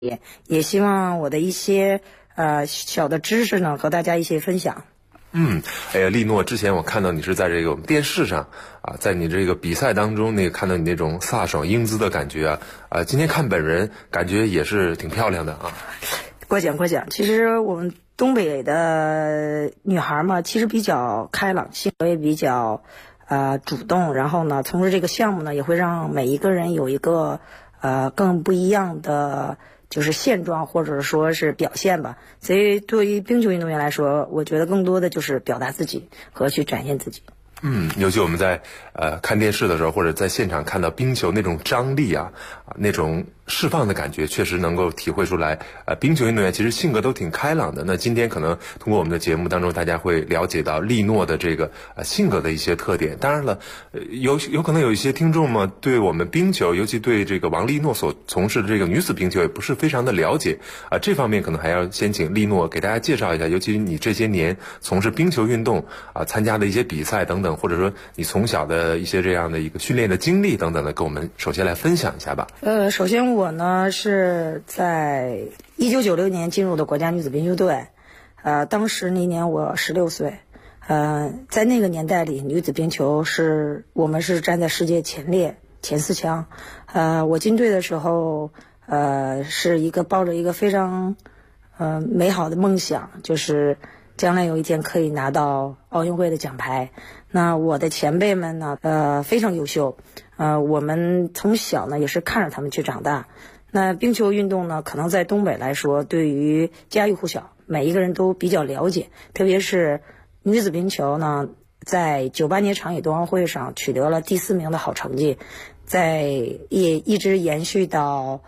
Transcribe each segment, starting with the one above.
也希望我的一些小的知识呢和大家一起分享。 哎呀，丽诺，之前我看到你是在这个电视上啊，在你这个比赛当中看到你那种飒爽英姿的感觉今天看本人感觉也是挺漂亮的啊。 过奖。其实我们东北的女孩嘛，其实比较开朗，性格也比较主动，然后呢，从事这个项目呢，也会让每一个人有一个更不一样的就是现状或者说是表现吧。所以对于冰球运动员来说，我觉得更多的就是表达自己和去展现自己。 尤其我们在看电视的时候，或者在现场看到冰球那种张力那种释放的感觉，确实能够体会出来。冰球运动员其实性格都挺开朗的。那今天可能通过我们的节目当中，大家会了解到丽诺的这个性格的一些特点。当然了，有可能有一些听众嘛，对我们冰球，尤其对这个王丽诺所从事的这个女子冰球也不是非常的了解这方面可能还要先请丽诺给大家介绍一下，尤其是你这些年从事冰球运动参加的一些比赛等等，或者说你从小的一些这样的一个训练的经历等等的，跟我们首先来分享一下吧。 首先我呢是在1996年进入的国家女子冰球队，当时那年我16岁，在那个年代里，女子冰球我们是站在世界前列前4强，我进队的时候，是抱着一个非常美好的梦想，就是将来有一天可以拿到奥运会的奖牌。那我的前辈们呢，非常优秀，我们从小呢也是看着他们去长大。那冰球运动呢，可能在东北来说，对于家喻户晓，每一个人都比较了解。特别是女子冰球呢，在98年长野冬奥会上取得了第4名的好成绩，也一直延续到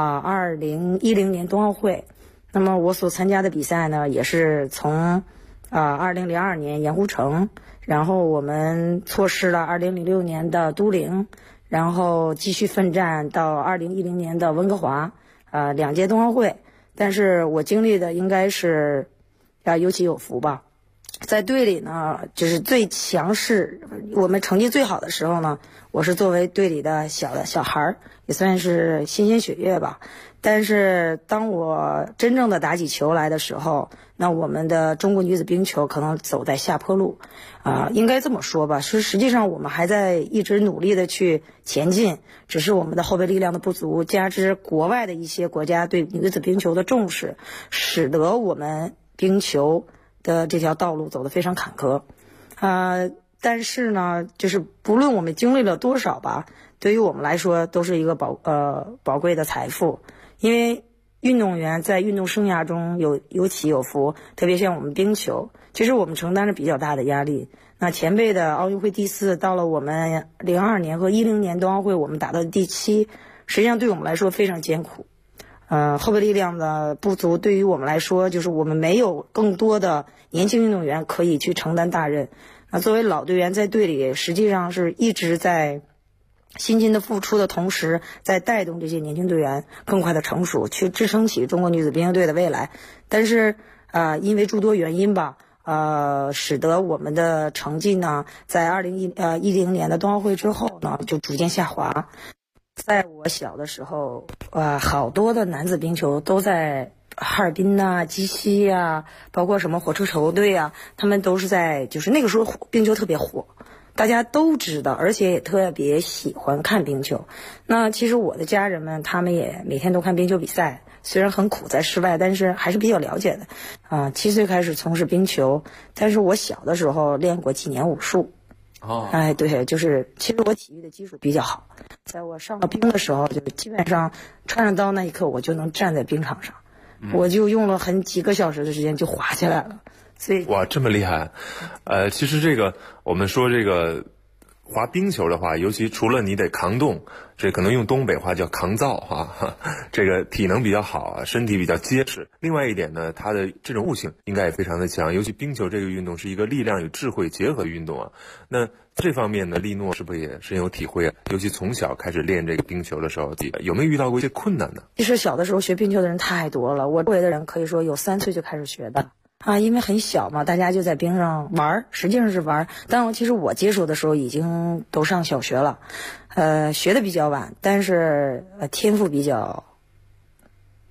2010年冬奥会。那么我所参加的比赛呢，也是从2002年盐湖城，然后我们错失了2006年的都灵，然后继续奋战到2010年的温哥华，2届冬奥会。但是我经历的应该是有起有伏吧。在队里呢，就是最强势，我们成绩最好的时候呢，我是作为队里的小孩，也算是新鲜血液吧。但是当我真正的打起球来的时候，那我们的中国女子冰球可能走在下坡路，应该这么说吧，实际上我们还在一直努力的去前进，只是我们的后备力量的不足，加之国外的一些国家对女子冰球的重视，使得我们冰球的这条道路走得非常坎坷。但是呢，就是不论我们经历了多少吧，对于我们来说都是一个宝贵的财富。因为运动员在运动生涯中有起有伏，特别像我们冰球，其实我们承担着比较大的压力。那前辈的奥运会第4，到了我们02年和10年冬奥会我们打到第7，实际上对我们来说非常艰苦。后备力量的不足对于我们来说，就是我们没有更多的年轻运动员可以去承担大任。那作为老队员在队里，实际上是一直在辛勤的付出的同时，在带动这些年轻队员更快的成熟，去支撑起中国女子冰球队的未来。但是因为诸多原因吧，使得我们的成绩呢，在2010年的冬奥会之后呢，就逐渐下滑。在我小的时候，好多的男子冰球都在哈尔滨鸡西包括什么火车球队他们都是就是那个时候冰球特别火，大家都知道，而且也特别喜欢看冰球。那其实我的家人们他们也每天都看冰球比赛，虽然很苦在室外，但是还是比较了解的。7岁开始从事冰球，但是我小的时候练过几年武术。对，就是其实我体育的基础比较好，在我上了冰的时候，就基本上穿上刀那一刻，我就能站在冰场上，我就用了几个小时的时间就滑下来了。所以哇，这么厉害！其实我们说这个滑冰球的话，尤其除了你得抗冻，这可能用东北话叫抗造这个体能比较好身体比较结实。另外一点呢，它的这种悟性应该也非常的强，尤其冰球这个运动是一个力量与智慧结合的运动那这方面呢，丽诺是不是也深有体会尤其从小开始练这个冰球的时候，有没有遇到过一些困难呢？ 其实小的时候学冰球的人太多了，我周围的人可以说有3岁就开始学的。因为很小嘛，大家就在冰上玩，实际上是玩。当然，其实我接触的时候已经都上小学了，学的比较晚，但是天赋比较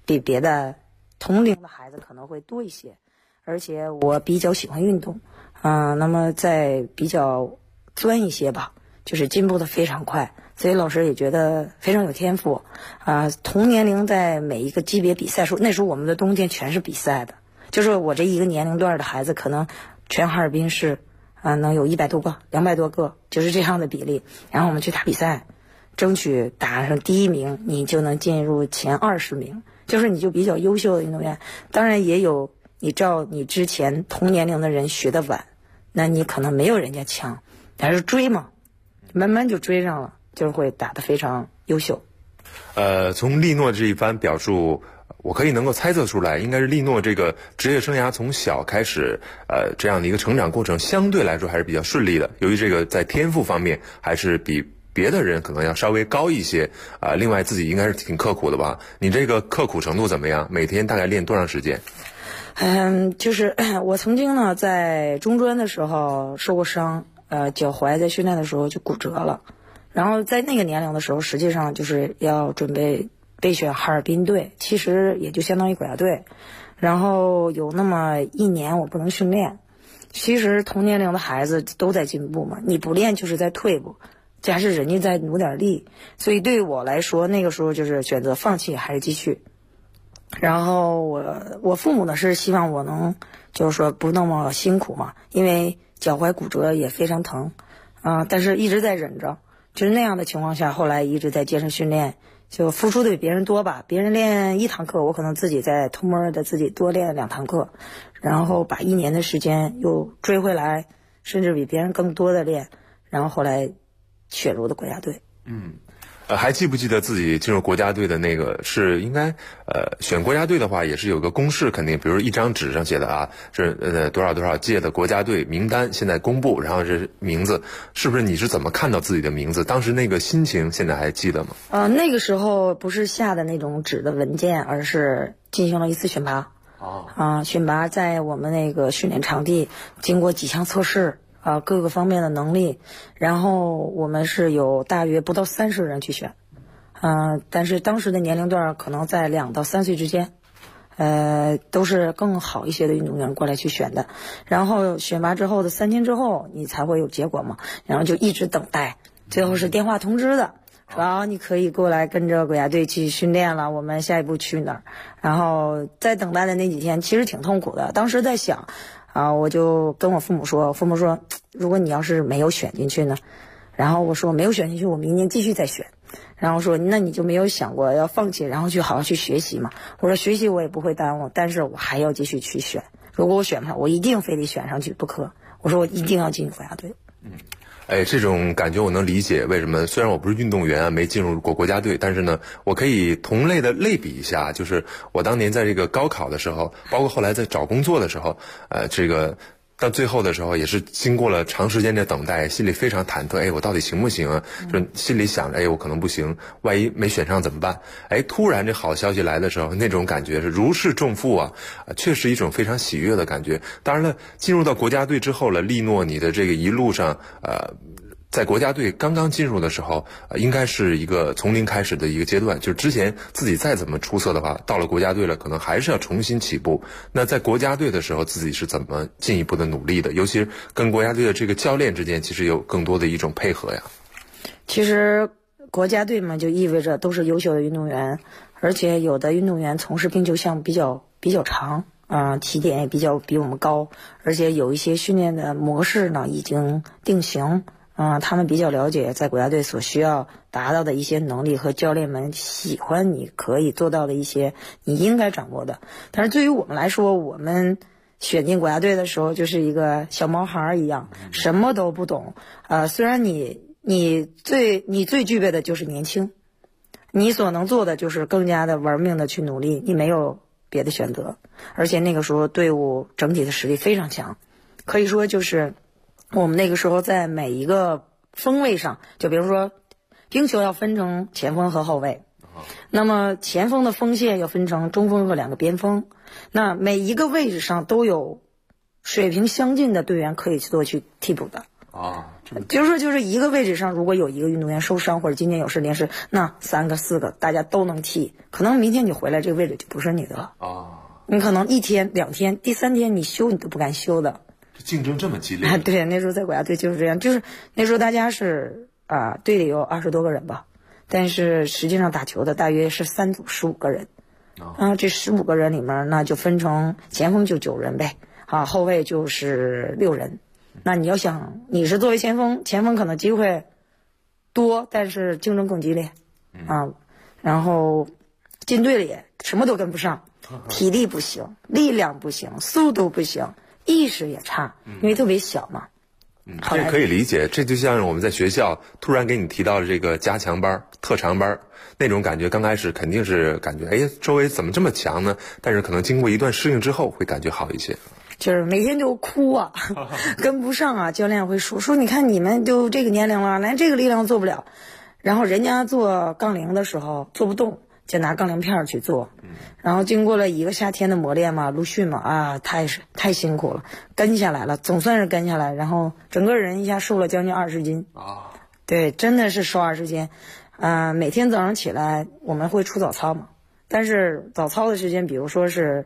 比别的同龄的孩子可能会多一些，而且我比较喜欢运动，那么在比较钻一些吧，就是进步的非常快，所以老师也觉得非常有天赋。同年龄在每一个级别比赛时候，那时候我们的冬天全是比赛的，就是我这一个年龄段的孩子，可能全哈尔滨市能有100多个、200多个，就是这样的比例。然后我们去打比赛，争取打上第1名，你就能进入前20名，就是你就比较优秀的运动员。当然也有你照你之前同年龄的人学的晚，那你可能没有人家强，但是追嘛，慢慢就追上了，就会打得非常优秀。 从利诺这一番表述，我可以能够猜测出来，应该是利诺这个职业生涯从小开始，这样的一个成长过程相对来说还是比较顺利的。由于这个在天赋方面还是比别的人可能要稍微高一些，另外自己应该是挺刻苦的吧？你这个刻苦程度怎么样？每天大概练多长时间？ 就是我曾经呢在中专的时候受过伤，脚踝在训练的时候就骨折了，然后在那个年龄的时候，实际上就是要准备备选哈尔滨队，其实也就相当于国家队。然后有那么1年我不能训练，其实同年龄的孩子都在进步嘛，你不练就是在退步，这还是人家在努点力。所以对于我来说，那个时候就是选择放弃还是继续。然后我父母呢是希望我能就是说不那么辛苦嘛，因为脚踝骨折也非常疼，但是一直在忍着。就是那样的情况下，后来一直在健身训练，就付出的比别人多吧。别人练1堂课，我可能自己在偷摸的自己多练2堂课，然后把1年的时间又追回来，甚至比别人更多的练，然后后来选入的国家队。 还记不记得自己进入国家队的那个是应该选国家队的话也是有个公示，肯定比如一张纸上写的是多少多少届的国家队名单现在公布，然后这名字，是不是你是怎么看到自己的名字？当时那个心情现在还记得吗？ 那个时候不是下的那种纸的文件，而是进行了一次选拔。选拔在我们那个训练场地经过几项测试。各个方面的能力，然后我们是有大约不到30人去选，但是当时的年龄段可能在2到3岁之间，都是更好一些的运动员过来去选的。然后选拔之后的3天之后，你才会有结果嘛，然后就一直等待，最后是电话通知的，说你可以过来跟着国家队去训练了，我们下一步去哪儿。然后在等待的那几天其实挺痛苦的，当时在想我就跟我父母说，父母说如果你要是没有选进去呢，然后我说没有选进去，我明年继续再选。然后说那你就没有想过要放弃，然后去好好去学习嘛？我说学习我也不会耽误，但是我还要继续去选，如果我选不上，我一定非得选上去不可。我说我一定要进国家队。 这种感觉我能理解，为什么虽然我不是运动员没进入过国家队，但是呢，我可以同类的类比一下，就是我当年在这个高考的时候，包括后来在找工作的时候，这个到最后的时候也是经过了长时间的等待，心里非常忐忑，我到底行不行啊？就心里想着，我可能不行，万一没选上怎么办？突然这好消息来的时候，那种感觉是如释重负啊，确实一种非常喜悦的感觉。当然了，进入到国家队之后了，利诺你的这个一路上，在国家队刚刚进入的时候，应该是一个从零开始的一个阶段，就是之前自己再怎么出色的话，到了国家队了，可能还是要重新起步。那在国家队的时候，自己是怎么进一步的努力的？尤其是跟国家队的这个教练之间，其实有更多的一种配合呀。 其实国家队嘛，就意味着都是优秀的运动员，而且有的运动员从事冰球项目比较长。起点也比我们高，而且有一些训练的模式呢已经定型。他们比较了解在国家队所需要达到的一些能力和教练们喜欢你可以做到的一些你应该掌握的。但是对于我们来说，我们选进国家队的时候就是一个小毛孩一样，什么都不懂。虽然你最具备的就是年轻，你所能做的就是更加的玩命的去努力，你没有别的选择。而且那个时候队伍整体的实力非常强，可以说就是我们那个时候在每一个锋位上，就比如说冰球要分成前锋和后卫，那么前锋的锋线要分成中锋和2个边锋，那每一个位置上都有水平相近的队员可以去做替补的。 就是一个位置上，如果有一个运动员受伤或者今天有事临时，那3个4个大家都能替，可能明天你回来这个位置就不是你的了。你可能1天2天，第3天你休你都不敢休的。 竞争这么激烈？ 对，那时候在国家队就是这样，就是那时候大家是队里有20多个人吧，但是实际上打球的大约是3组15个人。这15个人里面那就分成前锋就9人呗，后卫就是6人。那你要想你是作为前锋可能机会多，但是竞争更激烈然后进队里也什么都跟不上，体力不行，力量不行，速度不行，意识也差，因为特别小嘛。 这可以理解，这就像我们在学校突然给你提到了这个加强班、特长班，那种感觉刚开始肯定是感觉周围怎么这么强呢？但是可能经过一段适应之后会感觉好一些。 就是每天就哭跟不上教练会说你看你们都这个年龄了，连这个力量做不了，然后人家做杠铃的时候做不动，就拿杠铃片去做，然后经过了一个夏天的磨练嘛，陆训嘛太辛苦了，跟下来了，总算是跟下来，然后整个人一下瘦了将近20斤对，真的是瘦20斤。每天早上起来我们会出早操嘛，但是早操的时间比如说是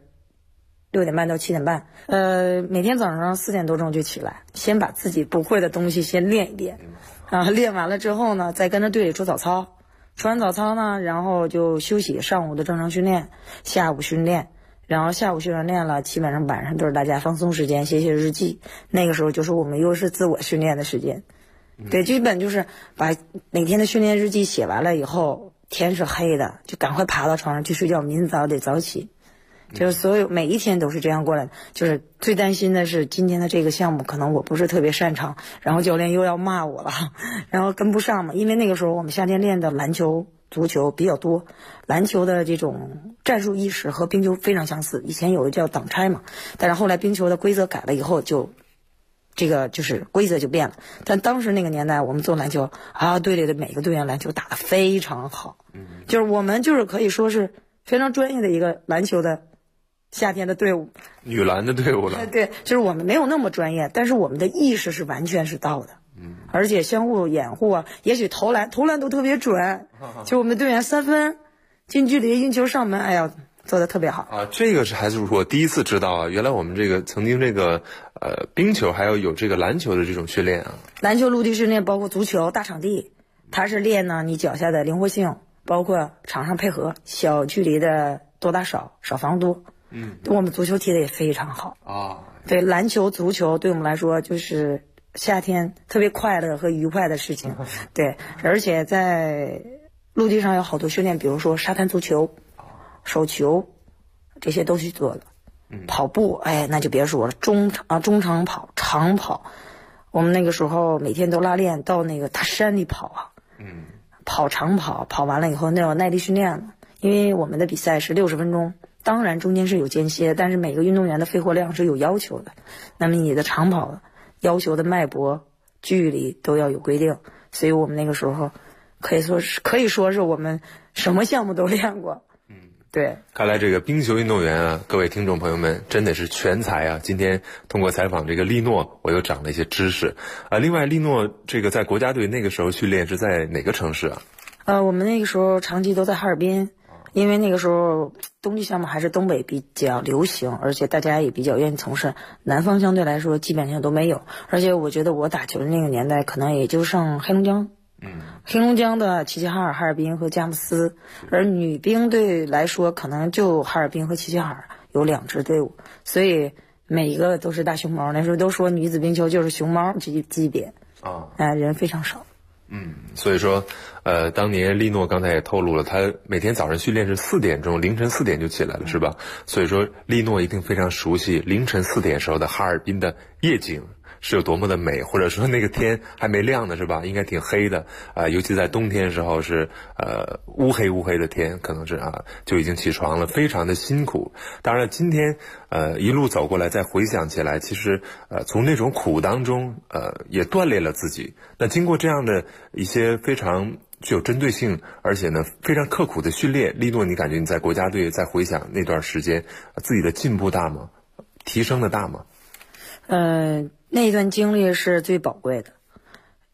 6点半到7点半，每天早上4点多钟就起来，先把自己不会的东西先练一练，练完了之后呢，再跟着队里出早操，出完早操呢，然后就休息，上午的正常训练，下午训练，然后下午训完练了，基本上晚上都是大家放松时间，写写日记，那个时候就是我们又是自我训练的时间。对，基本就是把每天的训练日记写完了以后，天是黑的，就赶快爬到床上去睡觉，明早得早起。就是所有每一天都是这样过来的，就是最担心的是今天的这个项目可能我不是特别擅长，然后教练又要骂我了，然后跟不上嘛。因为那个时候我们夏天练的篮球、足球比较多，篮球的这种战术意识和冰球非常相似，以前有个叫挡拆嘛，但是后来冰球的规则改了以后就这个就是规则就变了。但当时那个年代我们做篮球队里的每个队员篮球打得非常好，就是我们就是可以说是非常专业的一个篮球的夏天的队伍， 女篮的队伍了。 对，就是我们没有那么专业，但是我们的意识是完全是到的，而且相互掩护也许投篮都特别准，就我们队员3分近距离运球上门，做的特别好这个是还是我第一次知道原来我们这个曾经这个冰球还有这个篮球的这种训练篮球陆地训练包括足球大场地，它是练呢你脚下的灵活性，包括场上配合，小距离的多打少防多。我们足球踢得也非常好对，篮球足球对我们来说就是夏天特别快乐和愉快的事情对，而且在陆地上有好多训练，比如说沙滩足球、手球，这些都去做的。跑步那就别说了，中长跑、长跑，我们那个时候每天都拉练到那个大山里跑跑长跑，跑完了以后那有耐力训练了，因为我们的比赛是60分钟，当然中间是有间歇，但是每个运动员的肺活量是有要求的，那么你的长跑要求的脉搏距离都要有规定，所以我们那个时候可以说是我们什么项目都练过。对， 看来这个冰球运动员各位听众朋友们真的是全才今天通过采访这个利诺，我又长了一些知识另外利诺这个在国家队那个时候训练是在哪个城市我们那个时候长期都在哈尔滨，因为那个时候冬季项目还是东北比较流行，而且大家也比较愿意从事，南方相对来说基本上都没有，而且我觉得我打球的那个年代可能也就上黑龙江黑龙江的齐齐哈尔、哈尔滨和佳木斯，而女兵队来说可能就哈尔滨和齐齐哈尔有2支队伍，所以每一个都是大熊猫，那时候都说女子冰球就是熊猫级别人非常少。 所以说当年利诺刚才也透露了，他每天早上训练是4点钟，凌晨4点就起来了是吧？所以说利诺一定非常熟悉凌晨4点时候的哈尔滨的夜景是有多么的美，或者说那个天还没亮呢是吧？应该挺黑的尤其在冬天的时候是乌黑的天，可能是就已经起床了，非常的辛苦。当然今天一路走过来再回想起来，其实从那种苦当中也锻炼了自己。那经过这样的一些非常具有针对性而且呢非常刻苦的训练，利诺你感觉你在国家队再回想那段时间自己的进步大吗？提升的大吗？ 那段经历是最宝贵的，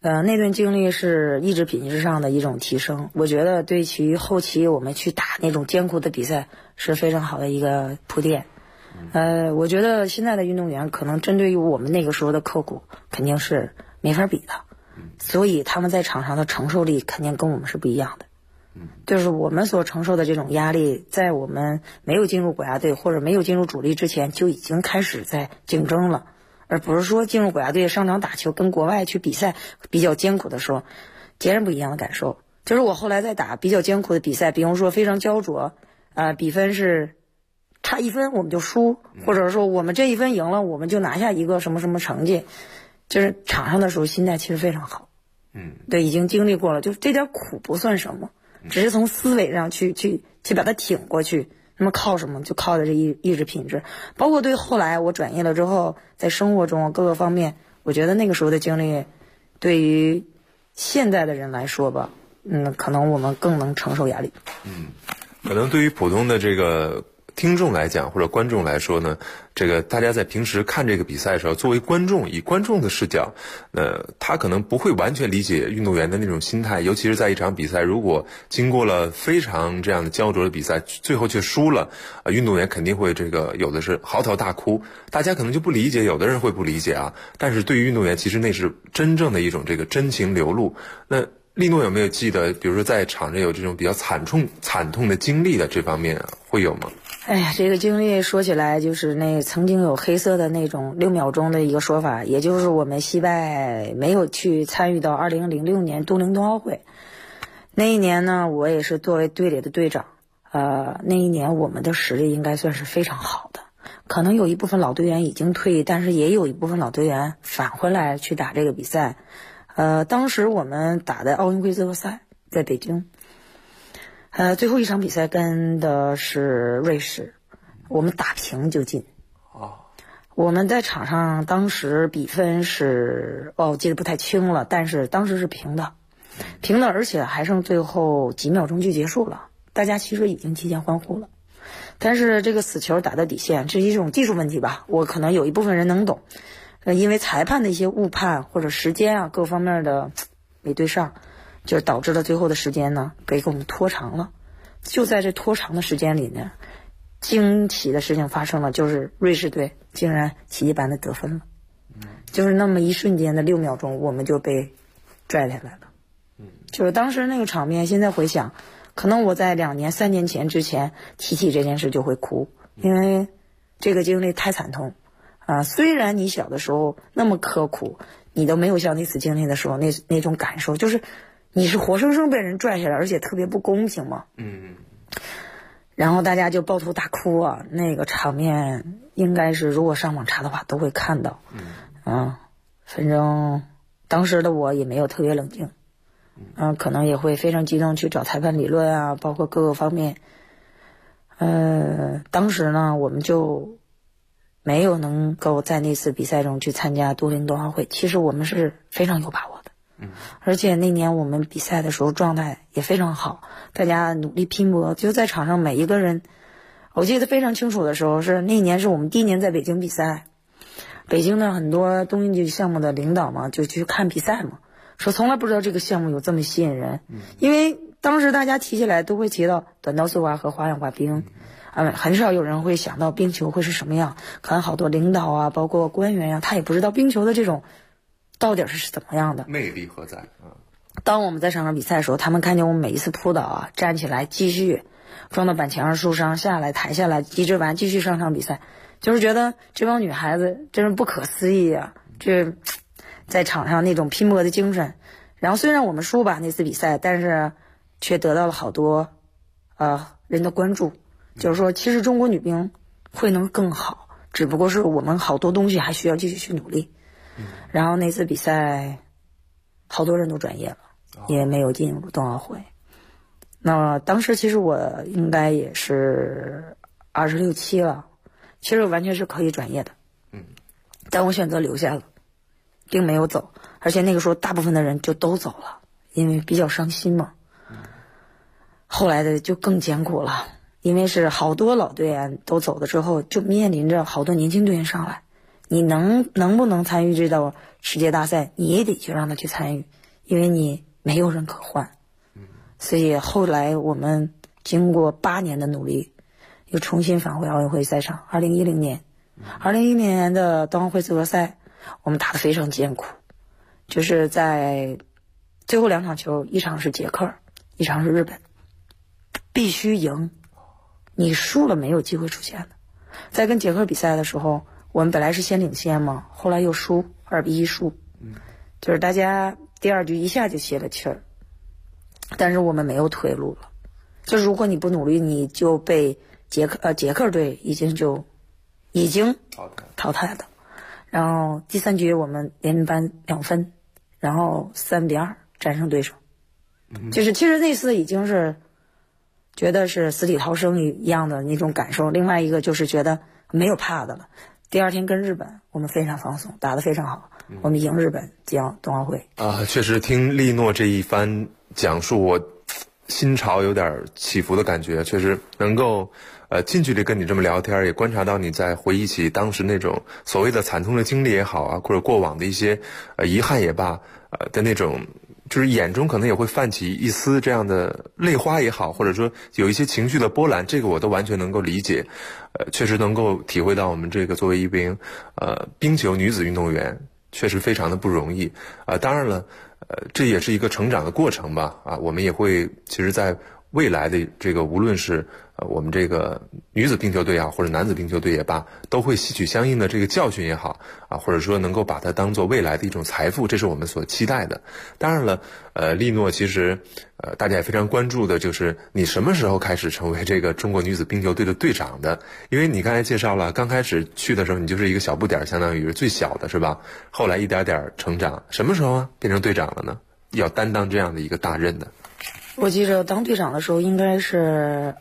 那段经历是意志品质上的一种提升，我觉得对其后期我们去打那种艰苦的比赛是非常好的一个铺垫。我觉得现在的运动员可能针对于我们那个时候的刻苦肯定是没法比的，所以他们在场上的承受力肯定跟我们是不一样的。就是我们所承受的这种压力，在我们没有进入国家队或者没有进入主力之前就已经开始在竞争了，而不是说进入国家队上场打球跟国外去比赛比较艰苦的时候截然不一样的感受。就是我后来在打比较艰苦的比赛，比如说非常焦灼，比分是差1分我们就输，或者说我们这1分赢了我们就拿下一个什么什么成绩，就是场上的时候心态其实非常好。对，已经经历过了，就这点苦不算什么，只是从思维上去把它挺过去。那么靠什么？就靠的这意志品质。包括对后来我转业了之后，在生活中各个方面，我觉得那个时候的经历，对于现在的人来说吧，可能我们更能承受压力。 可能对于普通的这个听众来讲或者观众来说呢，这个大家在平时看这个比赛的时候，作为观众，以观众的视角，他可能不会完全理解运动员的那种心态，尤其是在一场比赛，如果经过了非常这样的焦灼的比赛，最后却输了，运动员肯定会有的是嚎啕大哭，大家可能就不理解，有的人会不理解啊。但是对于运动员，其实那是真正的一种这个真情流露。那利诺有没有记得，比如说在场上有这种比较惨痛的经历的这方面会有吗？ 哎呀，这个经历说起来就是曾经有黑色的那种6秒钟的一个说法，也就是我们惜败没有去参与到2006年都灵冬奥会。那一年呢，我也是作为队里的队长，那一年我们的实力应该算是非常好的，可能有一部分老队员已经退役，但是也有一部分老队员返回来去打这个比赛。当时我们打的奥运会资格赛在北京。最后一场比赛跟的是瑞士，我们打平就进。我们在场上当时比分是我记得不太清了，但是当时是平的，而且还剩最后几秒钟就结束了，大家其实已经提前欢呼了。但是这个死球打到底线，这是一种技术问题吧，我可能有一部分人能懂，因为裁判的一些误判或者时间啊各方面的没对上，就是导致了最后的时间呢给我们拖长了。就在这拖长的时间里呢，惊奇的事情发生了，就是瑞士队竟然奇迹般的得分了。就是那么一瞬间的6秒钟，我们就被拽下来了。就是当时那个场面，现在回想，可能我在2年3年前之前提起这件事就会哭，因为这个经历太惨痛虽然你小的时候那么刻苦，你都没有像那次经历的时候那种感受，就是你是活生生被人拽下来，而且特别不公平嘛。然后大家就抱头大哭啊，那个场面应该是如果上网查的话都会看到。反正当时的我也没有特别冷静，可能也会非常激动去找裁判理论啊，包括各个方面。当时呢，我们就没有能够在那次比赛中去参加都灵冬奥会，其实我们是非常有把握的。而且那年我们比赛的时候状态也非常好，大家努力拼搏，就在场上每一个人，我记得非常清楚的时候是那一年是我们第1年在北京比赛，北京的很多冬运项目的领导嘛就去看比赛嘛，说从来不知道这个项目有这么吸引人。因为当时大家提起来都会提到短道速滑和花样滑冰，很少有人会想到冰球会是什么样，可能好多领导啊包括官员啊他也不知道冰球的这种到底是怎么样的， 魅力何在。 当我们在场上比赛的时候，他们看见我们每一次扑倒站起来继续撞到板墙上受伤，下来抬下来医治完继续上场比赛，就是觉得这帮女孩子真是不可思议啊，这在场上那种拼搏的精神。然后虽然我们输吧那次比赛，但是却得到了好多人的关注，就是说其实中国女兵会能更好，只不过是我们好多东西还需要继续去努力。然后那次比赛好多人都转业了，也没有进入冬奥会。那当时其实我应该也是26、7了，其实我完全是可以转业的，但我选择留下了，并没有走。而且那个时候大部分的人就都走了，因为比较伤心嘛。后来的就更艰苦了，因为是好多老队员都走了之后，就面临着好多年轻队员上来， 你能不能参与这道世界大赛，你也得去让他去参与，因为你没有人可换。所以后来我们经过8年的努力，又重新返回奥运会赛场。2010年的冬奥会资格赛，我们打得非常艰苦，就是在最后2场球，一场是捷克，一场是日本，必须赢，你输了没有机会出现的。在跟捷克比赛的时候，我们本来是先领先嘛，后来又输2-1输，就是大家第2局一下就泄了气儿，但是我们没有退路了。就如果你不努力，你就被捷克队已经淘汰了。然后第3局我们连扳2分，然后3-2战胜对手。就是其实那次已经是觉得是死里逃生一样的那种感受。另外一个就是觉得没有怕的了。第2天跟日本，我们非常放松，打得非常好，我们赢日本进冬奥会。 确实听利诺这一番讲述，我心潮有点起伏的感觉，确实能够近距离跟你这么聊天，也观察到你在回忆起当时那种所谓的惨痛的经历也好啊，或者过往的一些遗憾也罢，的那种就是眼中可能也会泛起一丝这样的泪花也好，或者说有一些情绪的波澜，这个我都完全能够理解。确实能够体会到我们这个作为一名冰球女子运动员，确实非常的不容易。当然了，这也是一个成长的过程吧。我们也会其实在未来的这个无论是我们这个女子冰球队啊，或者男子冰球队也罢，都会吸取相应的这个教训也好或者说能够把它当做未来的一种财富，这是我们所期待的。当然了，利诺其实大家也非常关注的就是你什么时候开始成为这个中国女子冰球队的队长的？因为你刚才介绍了，刚开始去的时候你就是一个小不点，相当于是最小的是吧？后来一点点成长，什么时候变成队长了呢？要担当这样的一个大任的。 我记着当队长的时候应该是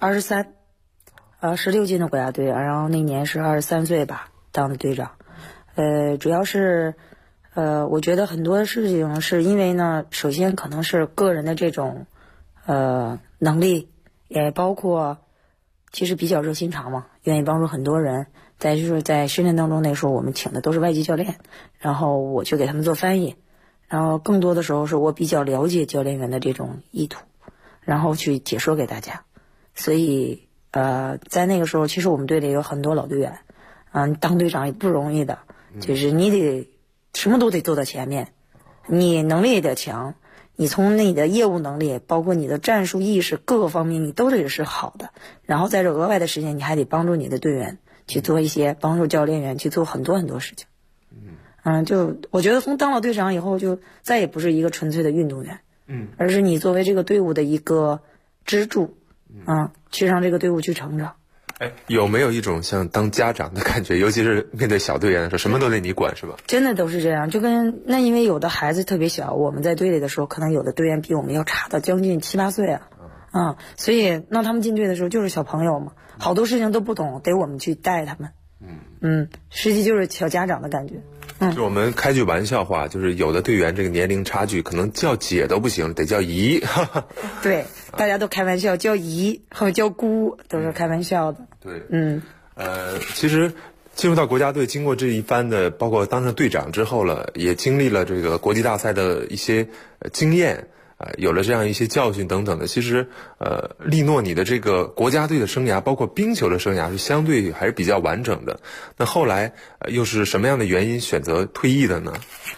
23，16进的国家队，然后那年是23岁吧，当的队长。主要是我觉得很多事情是因为呢，首先可能是个人的这种能力，也包括其实比较热心肠嘛，愿意帮助很多人。再就是在训练当中，那时候我们请的都是外籍教练，然后我去给他们做翻译，然后更多的时候是我比较了解教练员的这种意图，然后去解说给大家。所以在那个时候，其实我们队里有很多老队员，当队长也不容易的，就是你得什么都得做到前面，你能力也得强，你从你的业务能力，包括你的战术意识各个方面，你都得是好的。然后在这额外的时间，你还得帮助你的队员去做一些，帮助教练员去做很多很多事情。就我觉得从当了队长以后，就再也不是一个纯粹的运动员，而是你作为这个队伍的一个支柱，去让这个队伍去成长。 有没有一种像当家长的感觉？尤其是面对小队员的时候，什么都得你管，是吧？ 真的都是这样，就跟那因为有的孩子特别小，我们在队里的时候，可能有的队员比我们要差到将近7、8岁所以那他们进队的时候就是小朋友嘛，好多事情都不懂，得我们去带他们。实际就是小家长的感觉。 就我们开句玩笑话，就是有的队员这个年龄差距可能叫姐都不行，得叫姨。 对，大家都开玩笑叫姨和叫姑都是开玩笑的。 对，其实进入到国家队，经过这一番的，包括当上队长之后了，也经历了这个国际大赛的一些经验。有了这样一些教训等等的，其实利诺你的这个国家队的生涯，包括冰球的生涯是相对还是比较完整的。那后来又是什么样的原因选择退役的呢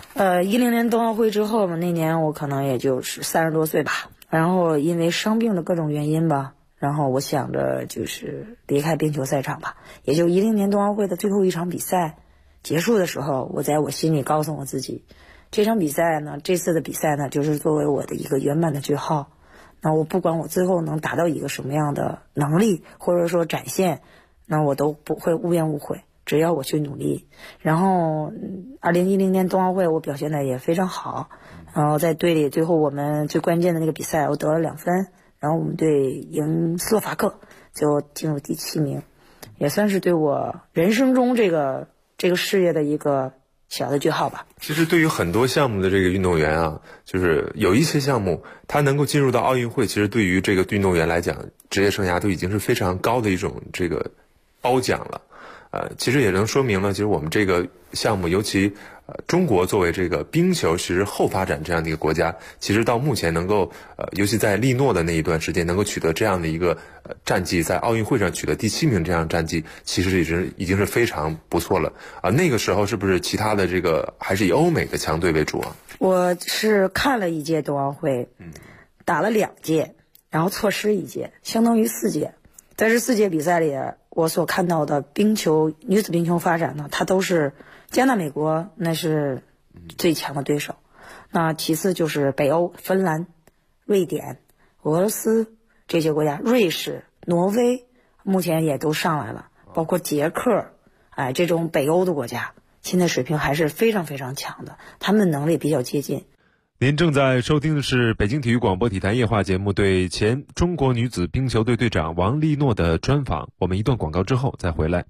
？10年冬奥会之后嘛，那年我可能也就是30多岁吧，然后因为伤病的各种原因吧，然后我想着就是离开冰球赛场吧。也就10年冬奥会的最后一场比赛结束的时候，我在我心里告诉我自己，这场比赛呢，这次的比赛呢，就是作为我的一个圆满的句号。那我不管我最后能达到一个什么样的能力，或者说展现，那我都不会无怨无悔，只要我去努力。然后2010年冬奥会我表现的也非常好，然后在队里最后我们最关键的那个比赛我得了2分，然后我们队赢斯洛伐克，就进入第7名，也算是对我人生中这个事业的一个小的句号吧。 其实对于很多项目的这个运动员啊，就是有一些项目他能够进入到奥运会，其实对于这个运动员来讲，职业生涯都已经是非常高的一种这个褒奖了。 其实也能说明了，其实我们这个项目，尤其中国作为这个冰球其实后发展这样的一个国家，其实到目前能够尤其在利诺的那一段时间能够取得这样的一个战绩，在奥运会上取得第7名这样的战绩，其实已经是非常不错了那个时候是不是其他的这个还是以欧美的强队为主啊？ 我是看了1届冬奥会，打了2届，然后错失1届，相当于4届。在这4届比赛里，我所看到的女子冰球发展呢，它都是加拿大、美国那是最强的对手，那其次就是北欧、芬兰、瑞典、俄罗斯这些国家，瑞士、挪威目前也都上来了，包括捷克，这种北欧的国家现在水平还是非常非常强的，他们能力比较接近。 您正在收听的是北京体育广播体坛夜话节目对前中国女子冰球队队长王丽诺的专访，我们一段广告之后再回来。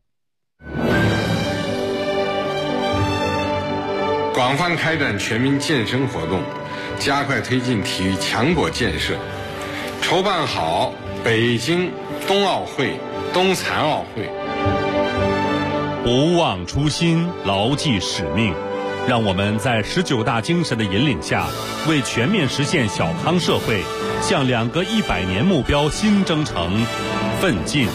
广泛开展全民健身活动，加快推进体育强国建设，筹办好北京冬奥会、冬残奥会。 不忘初心，牢记使命，让我们在19大精神的引领下，为全面实现小康社会，向2个100年目标新征程奋进。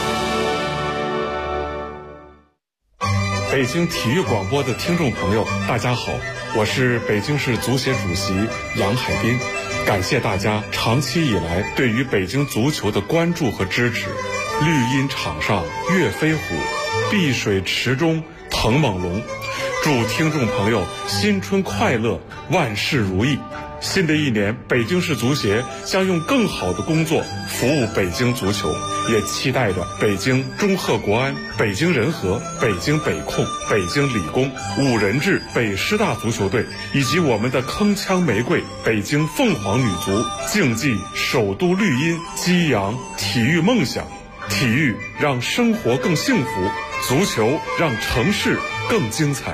北京体育广播的听众朋友，大家好，我是北京市足协主席杨海滨，感谢大家长期以来对于北京足球的关注和支持。绿茵场上跃飞虎，碧水池中腾猛龙。祝听众朋友新春快乐，万事如意。新的一年，北京市足协将用更好的工作服务北京足球，也期待着北京中赫国安、北京人和、北京北控、北京理工、5人制北师大足球队以及我们的铿锵玫瑰北京凤凰女足，竞技首都绿茵，激扬体育梦想。体育让生活更幸福，足球让城市更精彩。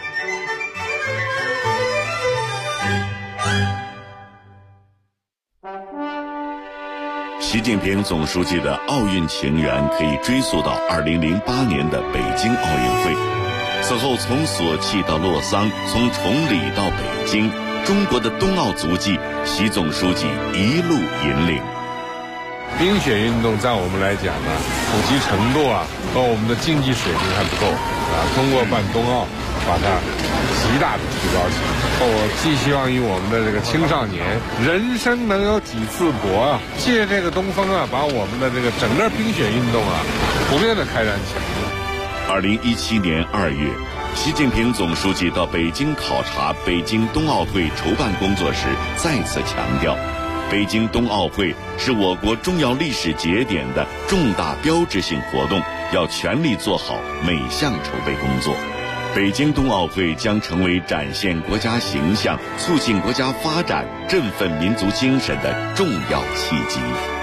习近平总书记的奥运情缘可以追溯到2008年的北京奥运会。此后从索契到洛桑，从崇礼到北京，中国的冬奥足迹，习总书记一路引领。 冰雪运动在我们来讲呢，普及程度和我们的竞技水平还不够通过办冬奥，把它极大的提高起来。我寄希望于我们的这个青少年，人生能有几次搏借这个东风把我们的这个整个冰雪运动普遍的开展起来。 2017年2月，习近平总书记到北京考察北京冬奥会筹办工作时，再次强调，北京冬奥会是我国重要历史节点的重大标志性活动，要全力做好每项筹备工作。北京冬奥会将成为展现国家形象、促进国家发展、振奋民族精神的重要契机。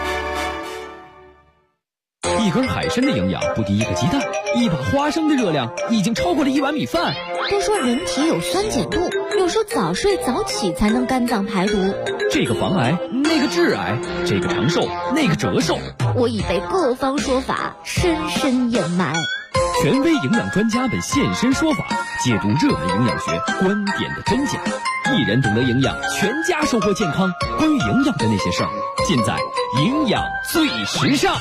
一根海参的营养不敌一个鸡蛋，一把花生的热量已经超过了1碗米饭。 都说人体有酸碱度，又说早睡早起才能肝脏排毒。 这个防癌，那个致癌，这个长寿，那个折寿。 我已被各方说法深深掩埋。 权威营养专家们现身说法，解读热门营养学观点的真假。一人懂得营养，全家收获健康。关于营养的那些事儿，尽在营养最时尚。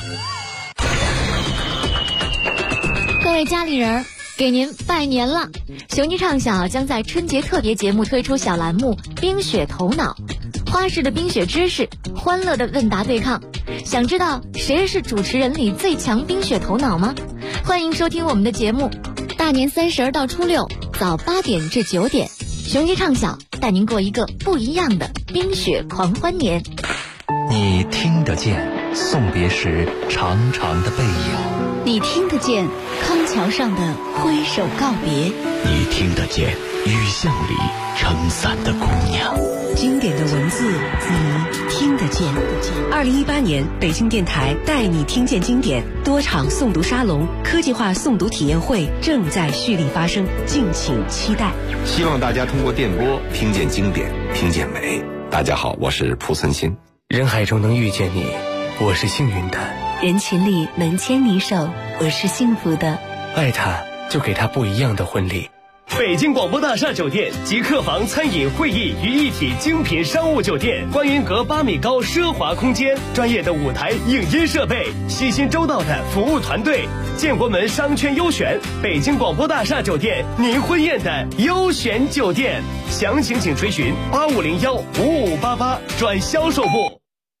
各位家里人，给您拜年了！雄鸡畅晓将在春节特别节目推出小栏目冰雪头脑，花式的冰雪知识，欢乐的问答对抗。想知道谁是主持人里最强冰雪头脑吗？欢迎收听我们的节目，大年30到初6早8点至9点，雄鸡畅晓带您过一个不一样的冰雪狂欢年。 你听得见送别时长长的背影， 你听得见康桥上的挥手告别， 你听得见雨巷里撑伞的姑娘。 经典的文字你听得见。2018年北京电台带你听见经典多场诵读沙龙、科技化诵读体验会正在蓄力发生，敬请期待。 希望大家通过电波听见经典，听见美。大家好，我是蒲森新。 人海中能遇见你，我是幸运的。 人群里能牵你手，我是幸福的。 爱他就给他不一样的婚礼。 北京广播大厦酒店集客房、餐饮、会议于一体精品商务酒店，观云阁8米高奢华空间，专业的舞台影音设备，细心周到的服务团队，建国门商圈优选，北京广播大厦酒店，您婚宴的优选酒店。详情请垂询85015588转销售部。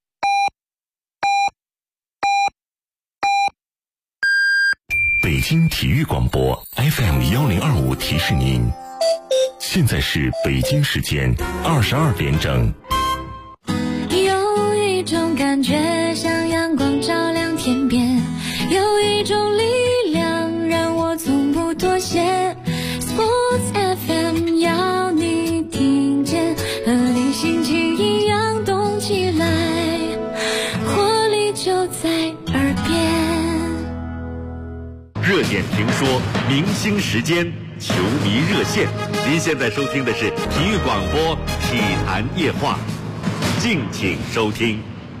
北京体育广播 FM1025提示您，现在是北京时间22点整。 有一种感觉像阳光照亮天边，有一种力量让我从不妥协。Sports FM 要你听见，和你心情一样动起来，活力就在耳边。 热点评说，明星时间，球迷热线。您现在收听的是体育广播体坛夜话，敬请收听。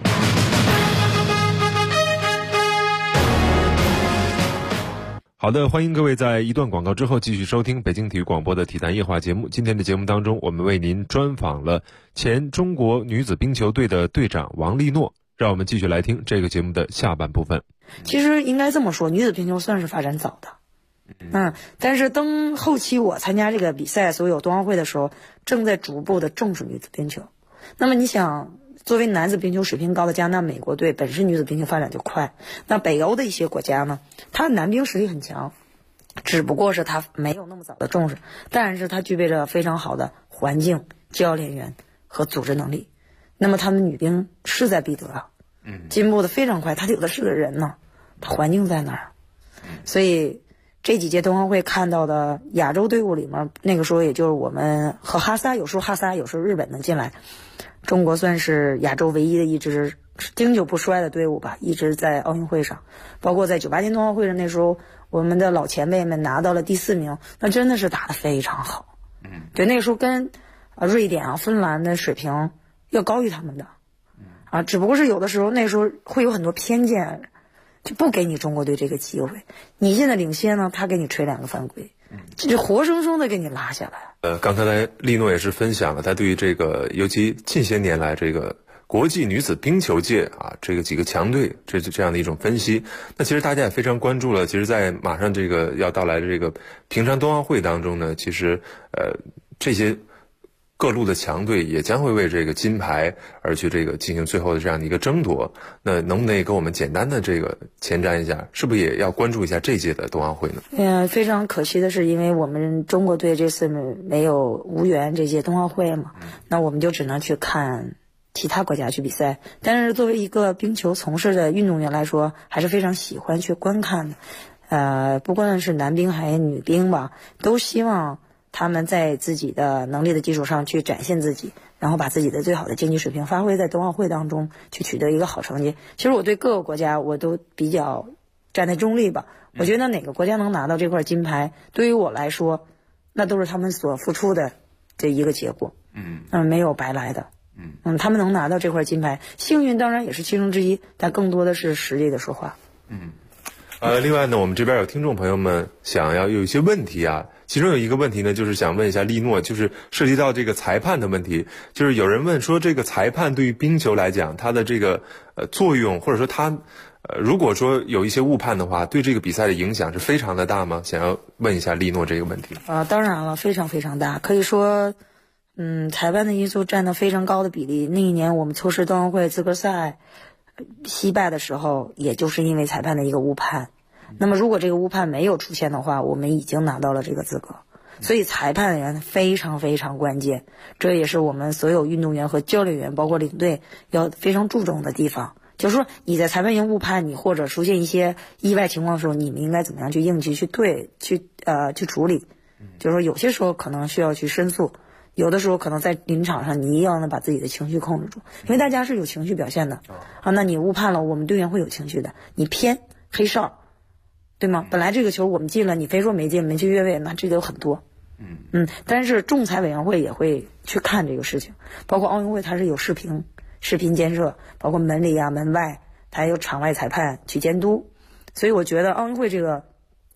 好的，欢迎各位在一段广告之后继续收听北京体育广播的体坛夜话节目。今天的节目当中，我们为您专访了前中国女子冰球队的队长王丽诺。让我们继续来听这个节目的下半部分。 其实应该这么说，女子冰球算是发展早的，但是当后期我参加这个比赛，所有冬奥会的时候，正在逐步的重视女子冰球。那么你想，作为男子冰球水平高的加拿大、美国队，本身女子冰球发展就快。那北欧的一些国家呢，它的男冰实力很强，只不过是它没有那么早的重视，但是它具备着非常好的环境、教练员和组织能力。那么他们女兵势在必得啊，进步的非常快，他有的是个人呢，他环境在那儿，所以这几届冬奥会看到的亚洲队伍里面，那个时候也就是我们和哈萨，有时候日本能进来，中国算是亚洲唯一的一支经久不衰的队伍吧，一直在奥运会上，包括在98年冬奥会上，那时候我们的老前辈们拿到了第4名，那真的是打得非常好，对，那个时候跟瑞典啊、芬兰的水平要高于他们的，只不过是有的时候那时候会有很多偏见，就不给你中国队这个机会。你现在领先呢，他给你吹2个犯规，就活生生的给你拉下来。 刚才丽诺也是分享了他对于这个，尤其近些年来这个国际女子冰球界这个几个强队这样的一种分析。那其实大家也非常关注了，其实在马上这个要到来的这个平昌冬奥会当中呢，其实这些各路的强队也将会为这个金牌而去这个进行最后的这样的一个争夺。那能不能也给我们简单的这个前瞻一下，是不是也要关注一下这届的冬奥会呢？ 非常可惜的是，因为我们中国队这次没有无缘这届冬奥会嘛，那我们就只能去看其他国家去比赛。但是作为一个冰球从事的运动员来说，还是非常喜欢去观看的。不管是男兵还是女兵吧，都希望他们在自己的能力的基础上去展现自己，然后把自己的最好的竞技水平发挥在冬奥会当中，去取得一个好成绩。其实我对各个国家我都比较站在中立吧，我觉得哪个国家能拿到这块金牌，对于我来说，那都是他们所付出的这一个结果，没有白来的。他们能拿到这块金牌，幸运当然也是其中之一，但更多的是实力的说话。 另外呢，我们这边有听众朋友们想要有一些问题其中有一个问题呢，就是想问一下丽诺，就是涉及到这个裁判的问题。就是有人问说，这个裁判对于冰球来讲，它的这个作用，或者说它如果说有一些误判的话，对这个比赛的影响是非常的大吗？想要问一下丽诺这个问题。 当然了，非常非常大，可以说裁判的因素占到非常高的比例。那一年我们错失冬奥会资格赛惜败的时候，也就是因为裁判的一个误判。那么如果这个误判没有出现的话，我们已经拿到了这个资格。所以裁判员非常非常关键，这也是我们所有运动员和教练员包括领队要非常注重的地方。就是说你在裁判员误判你或者出现一些意外情况的时候，你们应该怎么样去应急去处理。就是说有些时候可能需要去申诉，有的时候可能在临场上你一定要能把自己的情绪控制住，因为大家是有情绪表现的那你误判了，我们队员会有情绪的，你偏黑哨对吗？本来这个球我们进了，你非说没进，没去越位，那这个有很多。但是仲裁委员会也会去看这个事情，包括奥运会它是有视频监测，包括门里门外，它还有场外裁判去监督。所以我觉得奥运会这个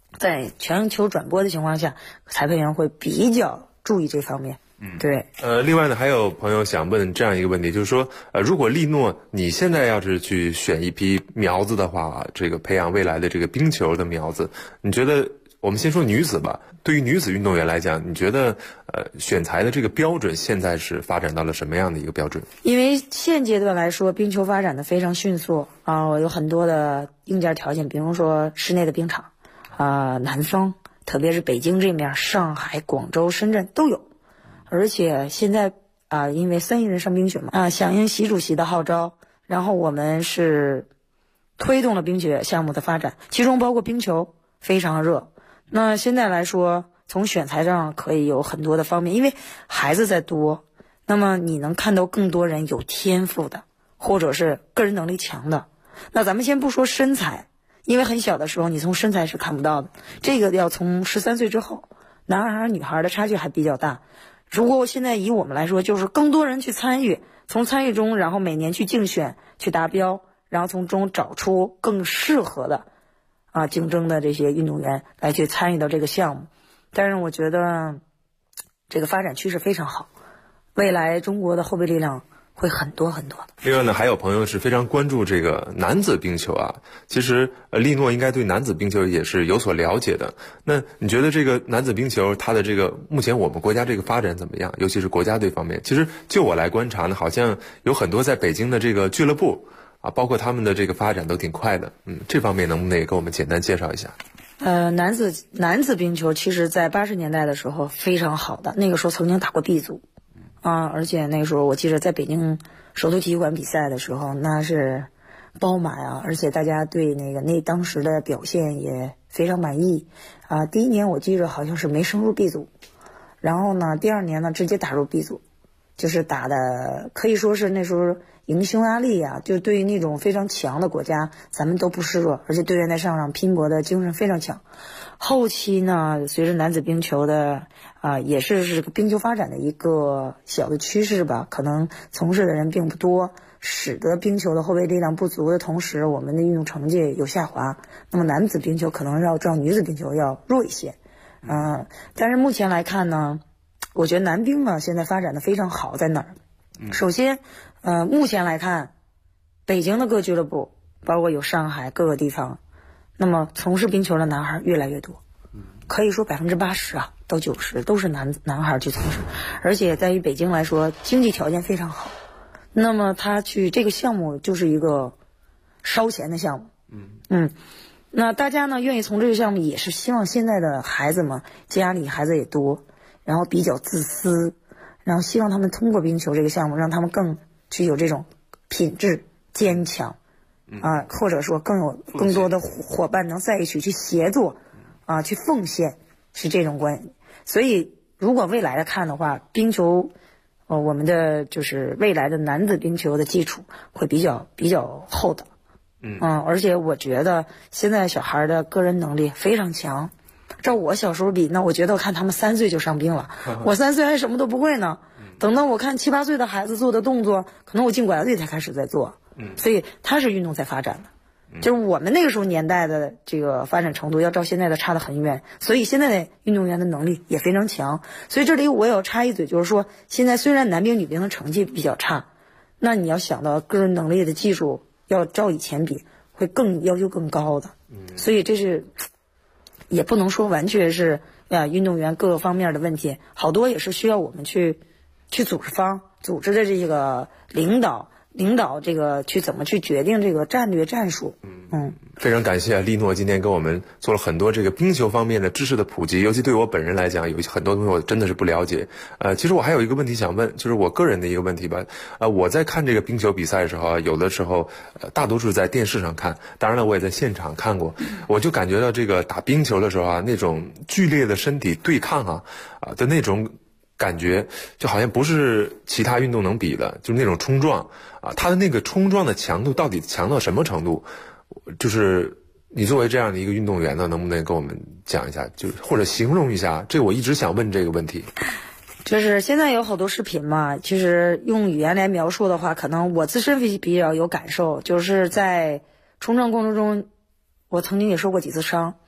在全球转播的情况下，裁判员会比较注意这方面。对。 另外呢，还有朋友想问这样一个问题，就是说，如果利诺你现在要是去选一批苗子的话，这个培养未来的这个冰球的苗子，你觉得，我们先说女子吧，对于女子运动员来讲，你觉得选材的这个标准现在是发展到了什么样的一个标准？ 因为现阶段来说，冰球发展的非常迅速有很多的硬件条件，比如说室内的冰场南方，特别是北京这面，上海、广州、深圳都有。而且现在因为3亿人上冰雪嘛响应习主席的号召，然后我们是推动了冰雪项目的发展，其中包括冰球非常热。那现在来说，从选材上可以有很多的方面，因为孩子在多，那么你能看到更多人有天赋的，或者是个人能力强的。那咱们先不说身材，因为很小的时候你从身材是看不到的，这个要从13岁之后，男孩女孩的差距还比较大。如果现在以我们来说，就是更多人去参与，从参与中，然后每年去竞选、去达标，然后从中找出更适合的竞争的这些运动员来去参与到这个项目。但是我觉得这个发展趋势非常好，未来中国的后备力量会很多很多的。 另外呢，还有朋友是非常关注这个男子冰球其实利诺应该对男子冰球也是有所了解的。那你觉得这个男子冰球它的这个目前我们国家这个发展怎么样？尤其是国家队方面，其实就我来观察呢，好像有很多在北京的这个俱乐部包括他们的这个发展都挺快的。这方面能不能也给我们简单介绍一下？ 男子冰球其实在80年代的时候非常好的，那个时候曾经打过 B 组而且那个时候我记得在北京首都体育馆比赛的时候，那是爆满而且大家对那当时的表现也非常满意第一年我记得好像是没升入 B 组，然后呢第2年呢直接打入 B 组，就是打的可以说是那时候赢匈牙利就对于那种非常强的国家咱们都不示弱，而且队员在上拼搏的精神非常强。后期呢，随着男子冰球的也是冰球发展的一个小的趋势吧，可能从事的人并不多，使得冰球的后备力量不足的同时，我们的运动成绩有下滑。那么男子冰球可能要照女子冰球要弱一些但是目前来看呢，我觉得男冰呢现在发展的非常好，在哪儿？首先目前来看，北京的各俱乐部包括有上海各个地方，那么从事冰球的男孩越来越多，可以说80%到90%都是男孩去从事，而且在于北京来说经济条件非常好，那么他去这个项目就是一个烧钱的项目那大家呢愿意从这个项目，也是希望现在的孩子们家里孩子也多，然后比较自私，然后希望他们通过冰球这个项目让他们更具有这种品质坚强或者说更多的伙伴能在一起去协作去奉献，是这种关系。所以如果未来来看的话，冰球我们的就是未来的男子冰球的基础会比较厚的而且我觉得现在小孩的个人能力非常强，照我小时候比，那我觉得我看他们3岁就上冰了我3岁还什么都不会呢，等到我看7、8岁的孩子做的动作，可能我进国家队才开始在做所以它是运动在发展的就是我们那个时候年代的这个发展程度要照现在的差得很远，所以现在的运动员的能力也非常强。所以这里我也要插一嘴，就是说现在虽然男冰女冰的成绩比较差，那你要想到个人能力的技术要照以前比会更要求更高的所以这是也不能说完全是运动员各个方面的问题，好多也是需要我们去组织的这个领导这个去怎么去决定这个战略战术非常感谢利诺今天给我们做了很多这个冰球方面的知识的普及，尤其对我本人来讲，有很多东西我真的是不了解其实我还有一个问题想问，就是我个人的一个问题吧我在看这个冰球比赛的时候有的时候大多数在电视上看，当然了我也在现场看过我就感觉到这个打冰球的时候那种剧烈的身体对抗的那种感觉就好像不是其他运动能比的，就是那种冲撞它的那个冲撞的强度到底强到什么程度？就是你作为这样的一个运动员呢，能不能跟我们讲一下，就是或者形容一下？这我一直想问这个问题。 就是现在有好多视频嘛，其实用语言来描述的话，可能我自身比较有感受，就是在冲撞过程中，我曾经也受过几次伤。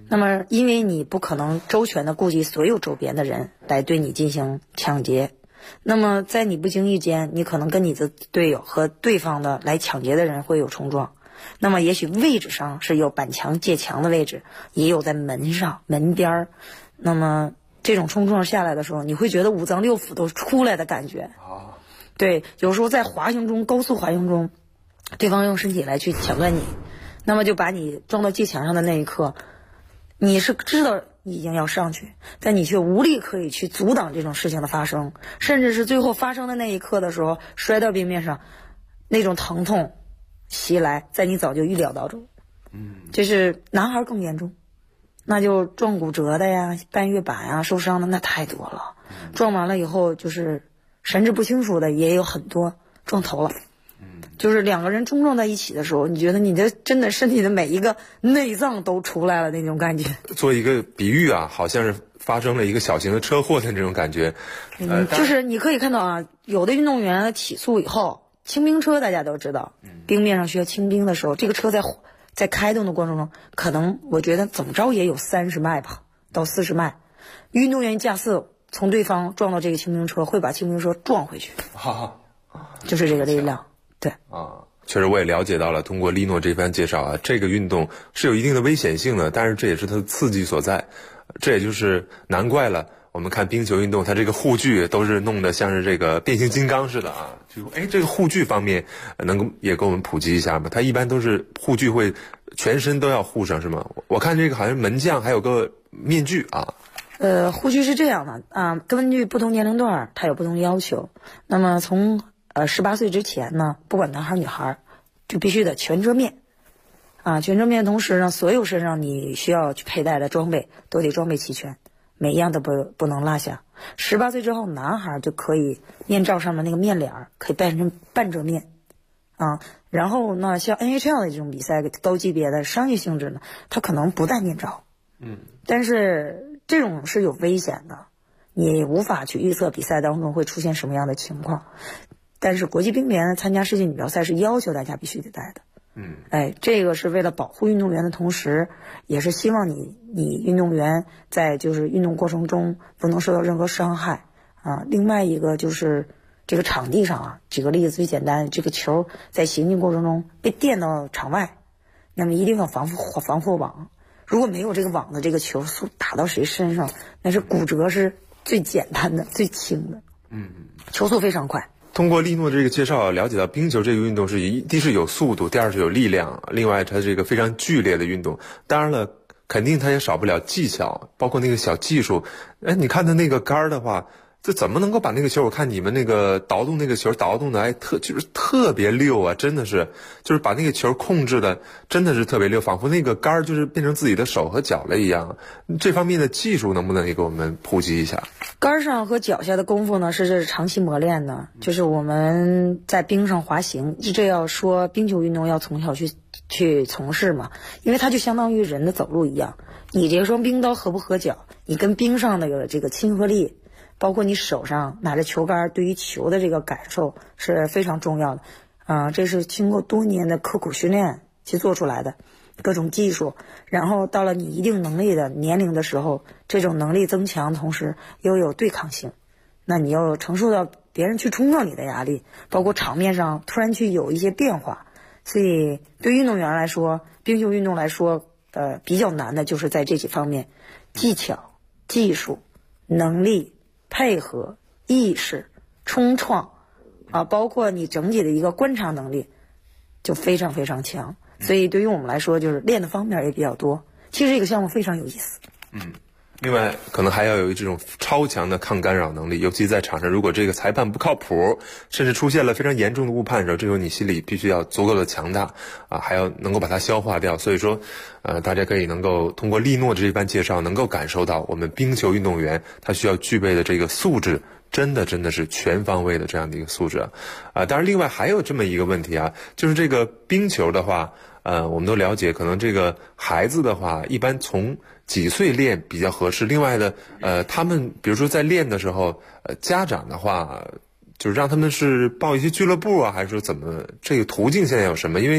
那么因为你不可能周全的顾及所有周边的人来对你进行抢劫，那么在你不经意间，你可能跟你的队友和对方的来抢劫的人会有冲撞。那么也许位置上是有板墙借墙的位置，也有在门上门边儿。那么这种冲撞下来的时候，你会觉得五脏六腑都出来的感觉。对，有时候在滑行中，高速滑行中，对方用身体来去抢断你，那么就把你撞到界墙上的那一刻，你是知道已经要上去，但你却无力可以去阻挡这种事情的发生，甚至是最后发生的那一刻的时候，摔到冰面上，那种疼痛袭来，在你早就预料当中。就是男孩更严重，那就撞骨折的呀，半月板呀，受伤的那太多了。撞完了以后，就是神志不清楚的也有很多，撞头了。就是两个人冲撞在一起的时候，你觉得你的真的身体的每一个内脏都出来了那种感觉。 做一个比喻啊，好像是发生了一个小型的车祸的那种感觉。 就是你可以看到啊，有的运动员起诉以后，清冰车大家都知道，冰面上需要清冰的时候，这个车在开动的过程中，可能我觉得怎么着也有30迈吧到40迈。运动员驾驶从对方撞到这个清冰车，会把清冰车撞回去，就是这个力量。对啊，确实我也了解到了，通过利诺这番介绍啊，这个运动是有一定的危险性的，但是这也是它的刺激所在。这也就是难怪了，我们看冰球运动，它这个护具都是弄得像是这个变形金刚似的啊。就这个护具方面能够也给我们普及一下吗？它一般都是护具会全身都要护上是吗？我看这个好像门将还有个面具啊。 护具是这样的啊，根据不同年龄段它有不同要求。那么从18岁之前呢，不管男孩女孩，就必须得全遮面啊，全遮面。同时呢，所有身上你需要去佩戴的装备都得装备齐全，每一样都不能落下。18岁之后，男孩就可以面罩上面那个面脸可以扮成半遮面啊。然后呢，像 NHL 的这种比赛，高级别的商业性质呢，它可能不戴面罩。但是这种是有危险的，你无法去预测比赛当中会出现什么样的情况。但是国际冰联参加世界锦标赛是要求大家必须得戴的。这个是为了保护运动员的同时，也是希望你运动员在就是运动过程中不能受到任何伤害啊。另外一个就是这个场地上啊，举个例子最简单，这个球在行进过程中被电到场外，那么一定要防护网。如果没有这个网的，这个球打到谁身上，那是骨折是最简单的、最轻的。球速非常快。 通过利诺这个介绍，了解到冰球这个运动是第一是有速度，第二是有力量，另外它这个非常剧烈的运动。当然了，肯定它也少不了技巧，包括那个小技术。你看它那个杆的话，这怎么能够把那个球？我看你们那个倒动那个球倒动的就是特别溜啊，真的是，就是把那个球控制的真的是特别溜，仿佛那个杆就是变成自己的手和脚了一样。这方面的技术能不能也给我们普及一下？ 杆上和脚下的功夫呢，是长期磨练的。就是我们在冰上滑行，这要说冰球运动要从小去从事嘛，因为它就相当于人的走路一样。你这双冰刀合不合脚，你跟冰上的这个亲和力，包括你手上拿着球杆对于球的这个感受是非常重要的。这是经过多年的刻苦训练去做出来的各种技术，然后到了你一定能力的年龄的时候，这种能力增强，同时又有对抗性，那你要承受到别人去冲撞你的压力，包括场面上突然去有一些变化。所以对运动员来说，冰球运动来说比较难的就是在这几方面，技巧、技术、能力、配合、意识、冲撞啊，包括你整体的一个观察能力就非常非常强。所以对于我们来说，就是练的方面也比较多。其实这个项目非常有意思。 另外可能还要有这种超强的抗干扰能力，尤其在场上，如果这个裁判不靠谱，甚至出现了非常严重的误判的时候，这时候你心里必须要足够的强大啊，还要能够把它消化掉。所以说大家可以能够通过利诺这一番介绍，能够感受到我们冰球运动员他需要具备的这个素质真的是全方位的这样的一个素质啊。当然另外还有这么一个问题啊，就是这个冰球的话我们都了解，可能这个孩子的话一般从几岁练比较合适。另外的他们比如说在练的时候家长的话就是让他们是报一些俱乐部啊，还是说怎么这个途径现在有什么？因为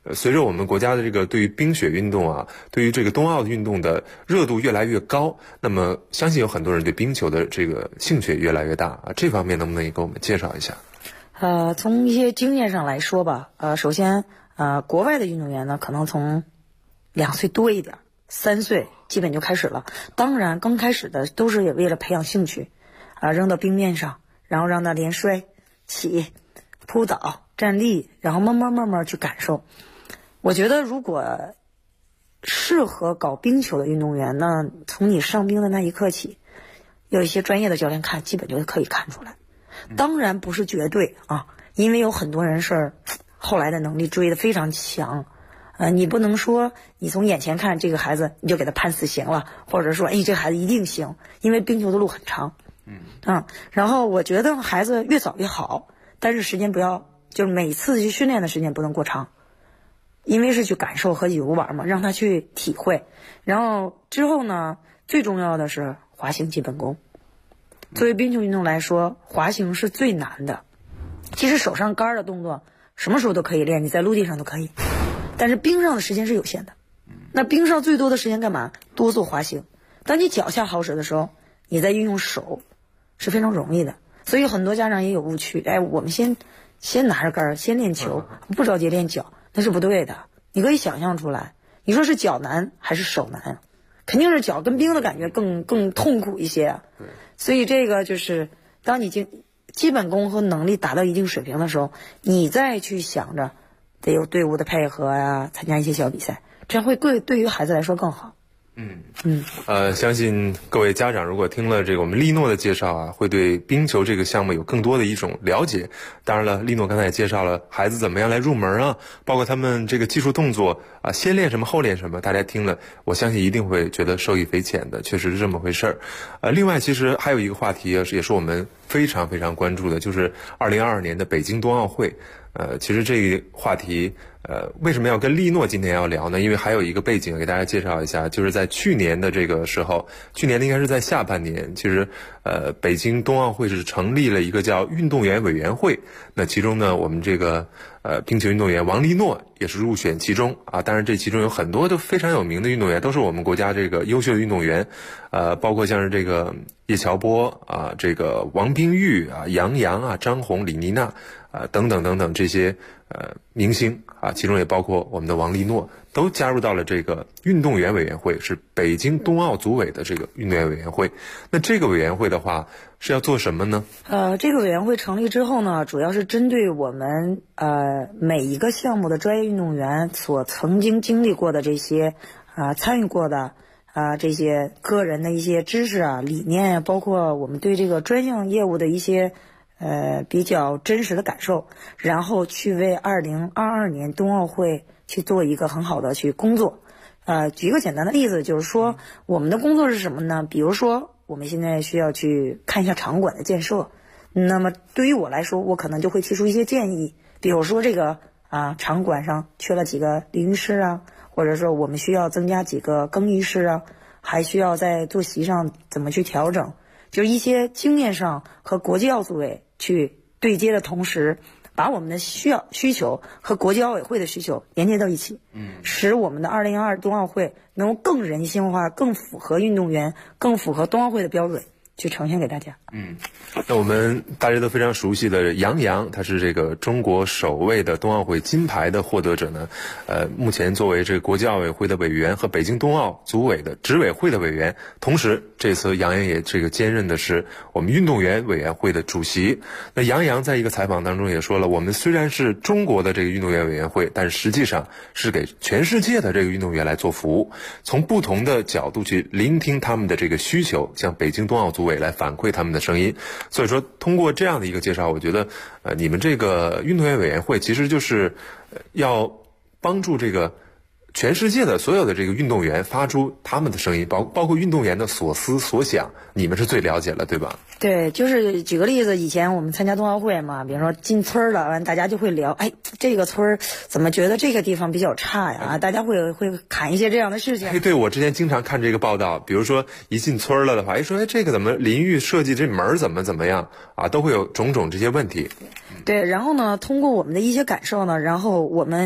随着我们国家的这个对于冰雪运动啊，对于这个冬奥运动的热度越来越高，那么相信有很多人对冰球的这个兴趣也越来越大啊。这方面能不能也给我们介绍一下？ 从一些经验上来说吧，首先国外的运动员呢，可能从2岁多一点，3岁基本就开始了。当然，刚开始的都是也为了培养兴趣，扔到冰面上，然后让他连摔、起、扑倒、站立，然后慢慢去感受。我觉得如果适合搞冰球的运动员呢，从你上冰的那一刻起，有一些专业的教练看，基本就可以看出来。当然不是绝对啊，因为有很多人是后来的能力追得非常强。你不能说你从眼前看这个孩子你就给他判死刑了，或者说这孩子一定行，因为冰球的路很长。然后我觉得孩子越早越好，但是时间不要，就是每次去训练的时间不能过长，因为是去感受和游玩嘛，让他去体会。然后之后呢，最重要的是滑行基本功。作为冰球运动来说，滑行是最难的。其实手上杆的动作什么时候都可以练，你在陆地上都可以，但是冰上的时间是有限的。那冰上最多的时间干嘛？多做滑行。当你脚下好使的时候，你再运用手是非常容易的。所以很多家长也有误区，我们先拿着杆先练球，不着急练脚，那是不对的。你可以想象出来，你说是脚难还是手难？肯定是脚跟冰的感觉更痛苦一些啊。所以这个就是当你基本功和能力达到一定水平的时候，你再去想着得有队伍的配合啊，参加一些小比赛，这样会对于孩子来说更好。 相信各位家长如果听了这个我们利诺的介绍啊，会对冰球这个项目有更多的一种了解。当然了，利诺刚才也介绍了孩子怎么样来入门啊，包括他们这个技术动作啊，先练什么后练什么，大家听了我相信一定会觉得受益匪浅的，确实是这么回事儿。另外其实还有一个话题也是我们非常非常关注的，就是2022年的北京冬奥会。其实这个话题为什么要跟利诺今天要聊呢？因为还有一个背景给大家介绍一下，就是在去年的这个时候，去年应该是在下半年，其实北京冬奥会是成立了一个叫运动员委员会。那其中呢，我们这个冰球运动员王利诺也是入选其中啊。当然这其中有很多都非常有名的运动员，都是我们国家这个优秀的运动员，包括像是这个叶乔波啊，这个王冰玉啊，杨洋啊，张红、李妮娜等等这些明星啊，其中也包括我们的王利诺，都加入到了这个运动员委员会，是北京冬奥组委的这个运动员委员会。那这个委员会的话是要做什么呢？ 这个委员会成立之后呢，主要是针对我们每一个项目的专业运动员所曾经经历过的这些参与过的这些个人的一些知识啊、理念啊，包括我们对这个专项业务的一些比较真实的感受，然后去为2022年冬奥会去做一个很好的去工作。举一个简单的例子，就是说我们的工作是什么呢？比如说我们现在需要去看一下场馆的建设，那么对于我来说，我可能就会提出一些建议，比如说这个场馆上缺了几个淋浴室啊，或者说我们需要增加几个更衣室啊，还需要在坐席上怎么去调整，就是一些经验上和国际奥组委去对接的同时，把我们的需求和国际奥委会的需求连接到一起，使我们的2022冬奥会能够更人性化、更符合运动员、更符合冬奥会的标准去呈现给大家。 那我们大家都非常熟悉的杨洋，他是这个中国首位的冬奥会金牌的获得者呢。目前作为这个国际奥委会的委员和北京冬奥组委的执委会的委员，同时这次杨洋也这个兼任的是我们运动员委员会的主席。那杨洋在一个采访当中也说了，我们虽然是中国的这个运动员委员会，但实际上是给全世界的这个运动员来做服务，从不同的角度去聆听他们的这个需求，向北京冬奥组委来反馈他们的声音。所以说通过这样的一个介绍，我觉得你们这个运动员委员会其实就是要帮助这个全世界的所有的这个运动员发出他们的声音，包括运动员的所思所想，你们是最了解了，对吧？ 对，就是举个例子，以前我们参加冬奥会嘛，比如说进村了，完大家就会聊，这个村怎么觉得这个地方比较差呀？大家会侃一些这样的事情。 对，我之前经常看这个报道，比如说一进村了的话，说这个怎么淋浴设计这门怎么样啊，都会有种种这些问题。 对，然后呢，通过我们的一些感受呢，然后我们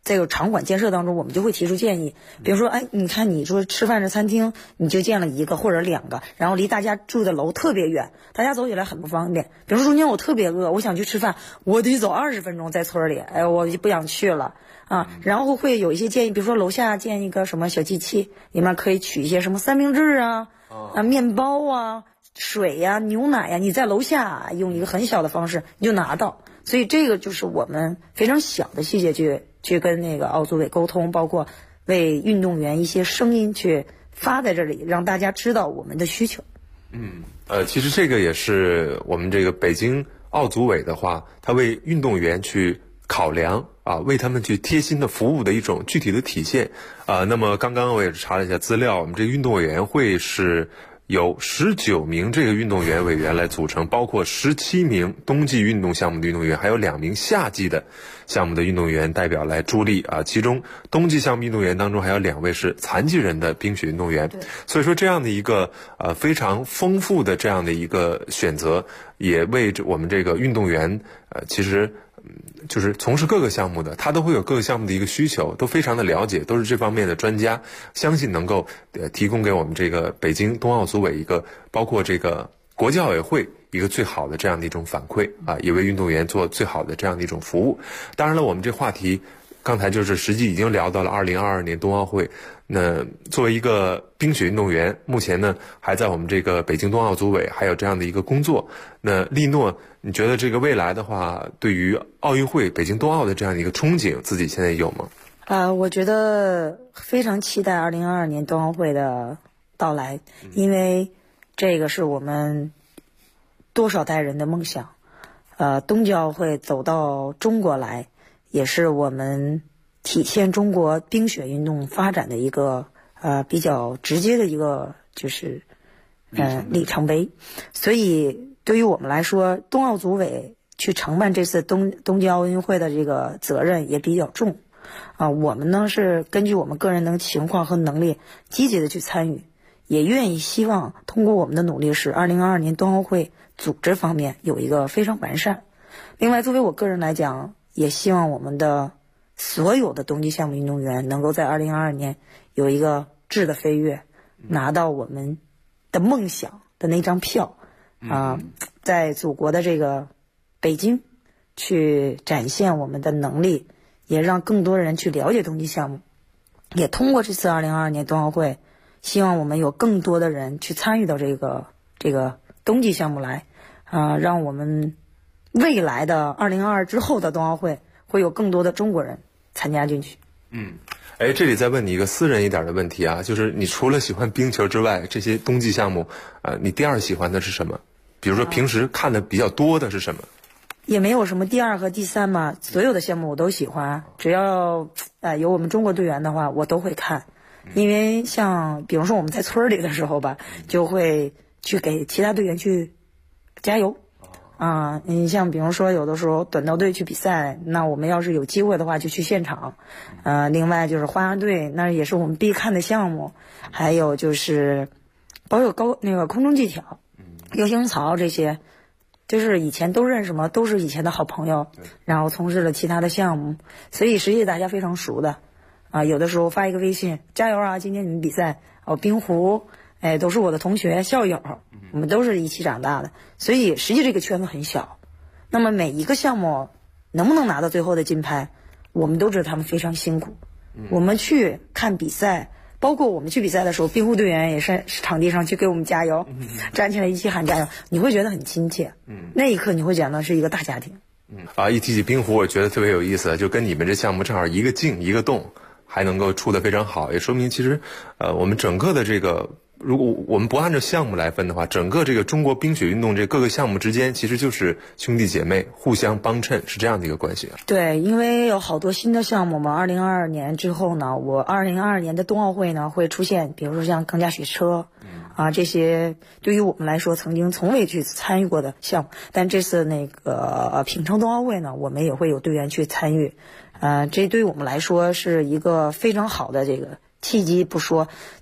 在场馆建设当中，我们就会提出建议，比如说，哎，你看你说吃饭的餐厅，你就建了1个或者2个，然后离大家住的楼特别远，大家走起来很不方便。比如说中间我特别饿，我想去吃饭，我得走20分钟在村里，哎，我就不想去了啊。然后会有一些建议，比如说楼下建一个什么小机器，里面可以取一些什么三明治啊、面包啊、水呀、牛奶呀，你在楼下用一个很小的方式你就拿到。所以这个就是我们非常小的细节去跟那个奥组委沟通，包括为运动员一些声音去发在这里，让大家知道我们的需求。 其实这个也是我们这个北京奥组委的话，他为运动员去考量啊，为他们去贴心的服务的一种具体的体现啊。那么刚刚我也是查了一下资料，我们这个运动委员会是有19名这个运动员委员来组成，包括17名冬季运动项目的运动员，还有2名夏季的项目的运动员代表来助力啊。其中冬季项目运动员当中还有2位是残疾人的冰雪运动员，所以说这样的一个非常丰富的这样的一个选择，也为我们这个运动员其实就是从事各个项目的，他都会有各个项目的一个需求，都非常的了解，都是这方面的专家，相信能够提供给我们这个北京冬奥组委一个，包括这个国际奥委会一个最好的这样的一种反馈啊，也为运动员做最好的这样的一种服务。当然了，我们这话题刚才就是实际已经聊到了2022年冬奥会。那作为一个冰雪运动员，目前呢还在我们这个北京冬奥组委还有这样的一个工作。那利诺，你觉得这个未来的话，对于奥运会、北京冬奥的这样的一个憧憬，自己现在有吗？ 我觉得非常期待2022年冬奥会的到来，因为这个是我们多少代人的梦想。冬季奥会走到中国来，也是我们体现中国冰雪运动发展的一个比较直接的一个就是里程碑。所以对于我们来说，冬奥组委去承办这次冬季奥运会的这个责任也比较重我们呢是根据我们个人的情况和能力积极的去参与，也愿意希望通过我们的努力使2022年冬奥会组织方面有一个非常完善。另外作为我个人来讲，也希望我们的所有的冬季项目运动员能够在2022年有一个质的飞跃，拿到我们的梦想的那张票在祖国的这个北京去展现我们的能力，也让更多人去了解冬季项目。也通过这次2022年冬奥会，希望我们有更多的人去参与到这个冬季项目来让我们未来的2022之后的冬奥会会有更多的中国人参加进去。 这里再问你一个私人一点的问题啊，就是你除了喜欢冰球之外，这些冬季项目你第二喜欢的是什么？比如说平时看的比较多的是什么？ 也没有什么第2和第3嘛，所有的项目我都喜欢，只要有我们中国队员的话我都会看。因为像比如说我们在村里的时候吧，就会去给其他队员去加油你像比如说有的时候短道队去比赛，那我们要是有机会的话就去现场另外就是花样队，那也是我们必看的项目，还有就是包括那个空中技巧、游行槽，这些就是以前都认识嘛，都是以前的好朋友，然后从事了其他的项目，所以实际大家非常熟的有的时候发一个微信，加油啊，今天你们比赛冰壶都是我的同学校友，我们都是一起长大的，所以实际这个圈子很小。那么每一个项目能不能拿到最后的金牌，我们都知道他们非常辛苦。我们去看比赛，包括我们去比赛的时候，冰壶队员也是场地上去给我们加油，站起来一起喊加油，你会觉得很亲切。那一刻你会觉得是一个大家庭。 一提起冰壶，我觉得特别有意思，就跟你们这项目正好一个静一个动，还能够出得非常好，也说明其实我们整个的这个，如果我们不按照项目来分的话，整个这个中国冰雪运动这各个项目之间其实就是兄弟姐妹互相帮衬，是这样的一个关系对，因为有好多新的项目嘛，2022年之后呢，我2022年的冬奥会呢会出现，比如说像钢架雪车这些对于我们来说曾经从未去参与过的项目，但这次那个平昌冬奥会呢，我们也会有队员去参与这对于我们来说是一个非常好的这个契机不说，就是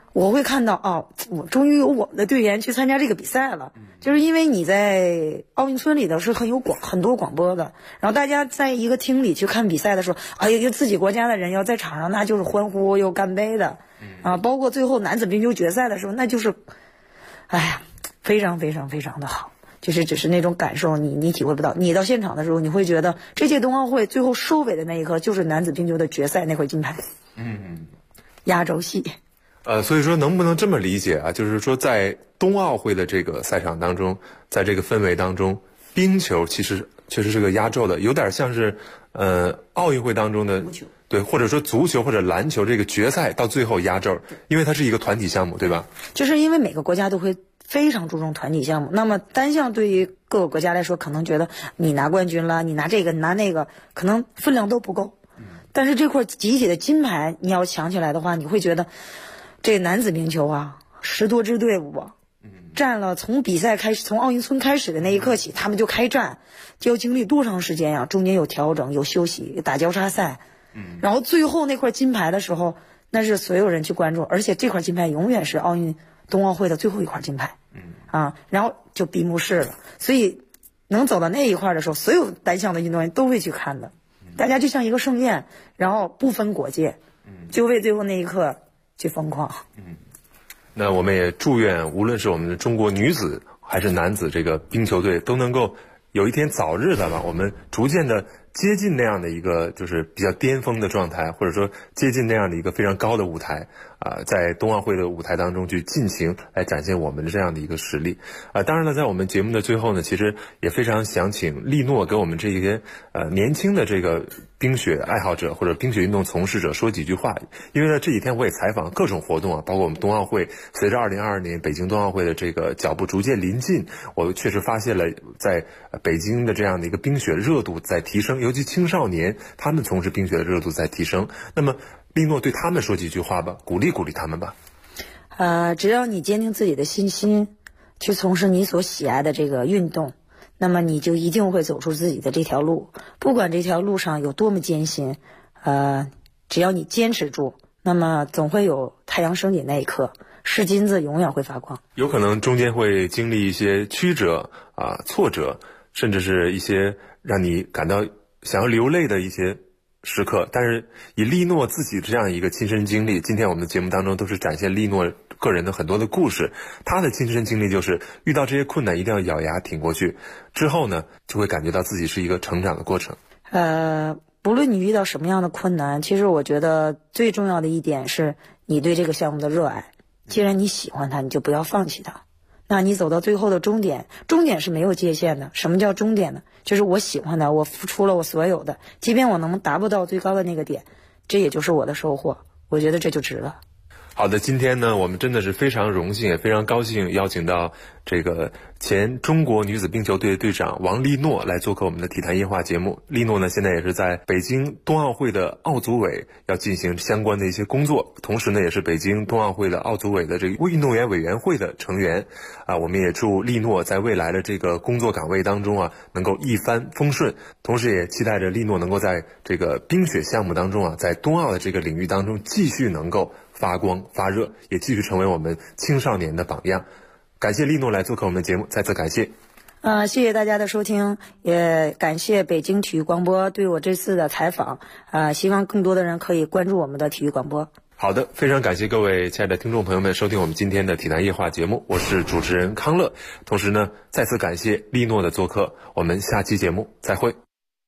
我会看到我终于有我们的队员去参加这个比赛了。就是因为你在奥运村里的是很多广播的，然后大家在一个厅里去看比赛的时候，哎呀，自己国家的人要在场上，那就是欢呼又干杯的包括最后男子冰球决赛的时候，那就是哎呀，非常非常非常的好。就是只是那种感受你体会不到，你到现场的时候你会觉得这届冬奥会最后收尾的那一刻就是男子冰球的决赛那块金牌，压轴戏。 所以说能不能这么理解啊？就是说在冬奥会的这个赛场当中，在这个氛围当中，冰球其实确实是个压轴的，有点像是奥运会当中的对，或者说足球或者篮球这个决赛到最后压轴，因为它是一个团体项目，对吧？ 就是因为每个国家都会非常注重团体项目，那么单项对于各个国家来说，可能觉得你拿冠军了，你拿这个你拿那个，可能分量都不够。但是这块集体的金牌你要抢起来的话，你会觉得这男子冰球10多支队伍站了，从比赛开始，从奥运村开始的那一刻起，他们就开战，就要经历多长时间呀？中间有调整，有休息，打交叉赛，然后最后那块金牌的时候，那是所有人去关注，而且这块金牌永远是冬奥会的最后一块金牌，然后就闭幕式了。所以能走到那一块的时候，所有单项的运动员都会去看的，大家就像一个盛宴，然后不分国界，就为最后那一刻去疯狂。 那我们也祝愿无论是我们的中国女子还是男子这个冰球队都能够有一天早日的吧，我们逐渐的接近那样的一个就是比较巅峰的状态，或者说接近那样的一个非常高的舞台在冬奥会的舞台当中去尽情来展现我们的这样的一个实力当然了，在我们节目的最后呢，其实也非常想请利诺给我们这些年轻的这个冰雪爱好者或者冰雪运动从事者说几句话。因为呢这几天我也采访各种活动包括我们冬奥会，随着2022年北京冬奥会的这个脚步逐渐临近，我确实发现了在北京的这样的一个冰雪热度在提升，尤其青少年他们从事冰雪的热度在提升。那么利诺对他们说几句话吧，鼓励鼓励他们吧。 只要你坚定自己的信心，去从事你所喜爱的这个运动，那么你就一定会走出自己的这条路。不管这条路上有多么艰辛，只要你坚持住，那么总会有太阳升起那一刻，是金子永远会发光。 有可能中间会经历一些曲折挫折，甚至是一些让你感到想要流泪的一些时刻，但是以利诺自己这样一个亲身经历，今天我们的节目当中都是展现利诺个人的很多的故事，他的亲身经历就是遇到这些困难一定要咬牙挺过去，之后呢就会感觉到自己是一个成长的过程。 不论你遇到什么样的困难，其实我觉得最重要的一点是你对这个项目的热爱，既然你喜欢它，你就不要放弃它。那你走到最后的终点是没有界限的。什么叫终点呢？就是我喜欢的，我付出了我所有的，即便我能达不到最高的那个点，这也就是我的收获，我觉得这就值了。 好的，今天呢我们真的是非常荣幸也非常高兴邀请到这个前中国女子冰球队队长王利诺来做客我们的体坛夜话节目。利诺呢现在也是在北京冬奥会的奥组委要进行相关的一些工作，同时呢也是北京冬奥会的奥组委的这个运动员委员会的成员我们也祝利诺在未来的这个工作岗位当中能够一帆风顺，同时也期待着利诺能够在这个冰雪项目当中在冬奥的这个领域当中继续能够发光发热，也继续成为我们青少年的榜样。感谢利诺来做客我们的节目，再次感谢。 谢谢大家的收听，也感谢北京体育广播对我这次的采访，希望更多的人可以关注我们的体育广播。 好的，非常感谢各位亲爱的听众朋友们收听我们今天的体坛夜话节目，我是主持人康乐，同时呢再次感谢利诺的做客，我们下期节目再会。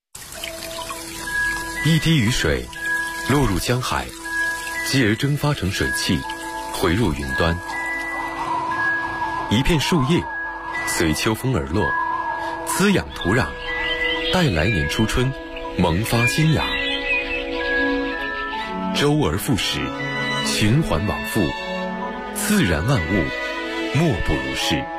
一滴雨水落入江海，继而蒸发成水汽，回入云端。一片树叶随秋风而落，滋养土壤，待来年初春萌发新芽。周而复始，循环往复，自然万物莫不如是。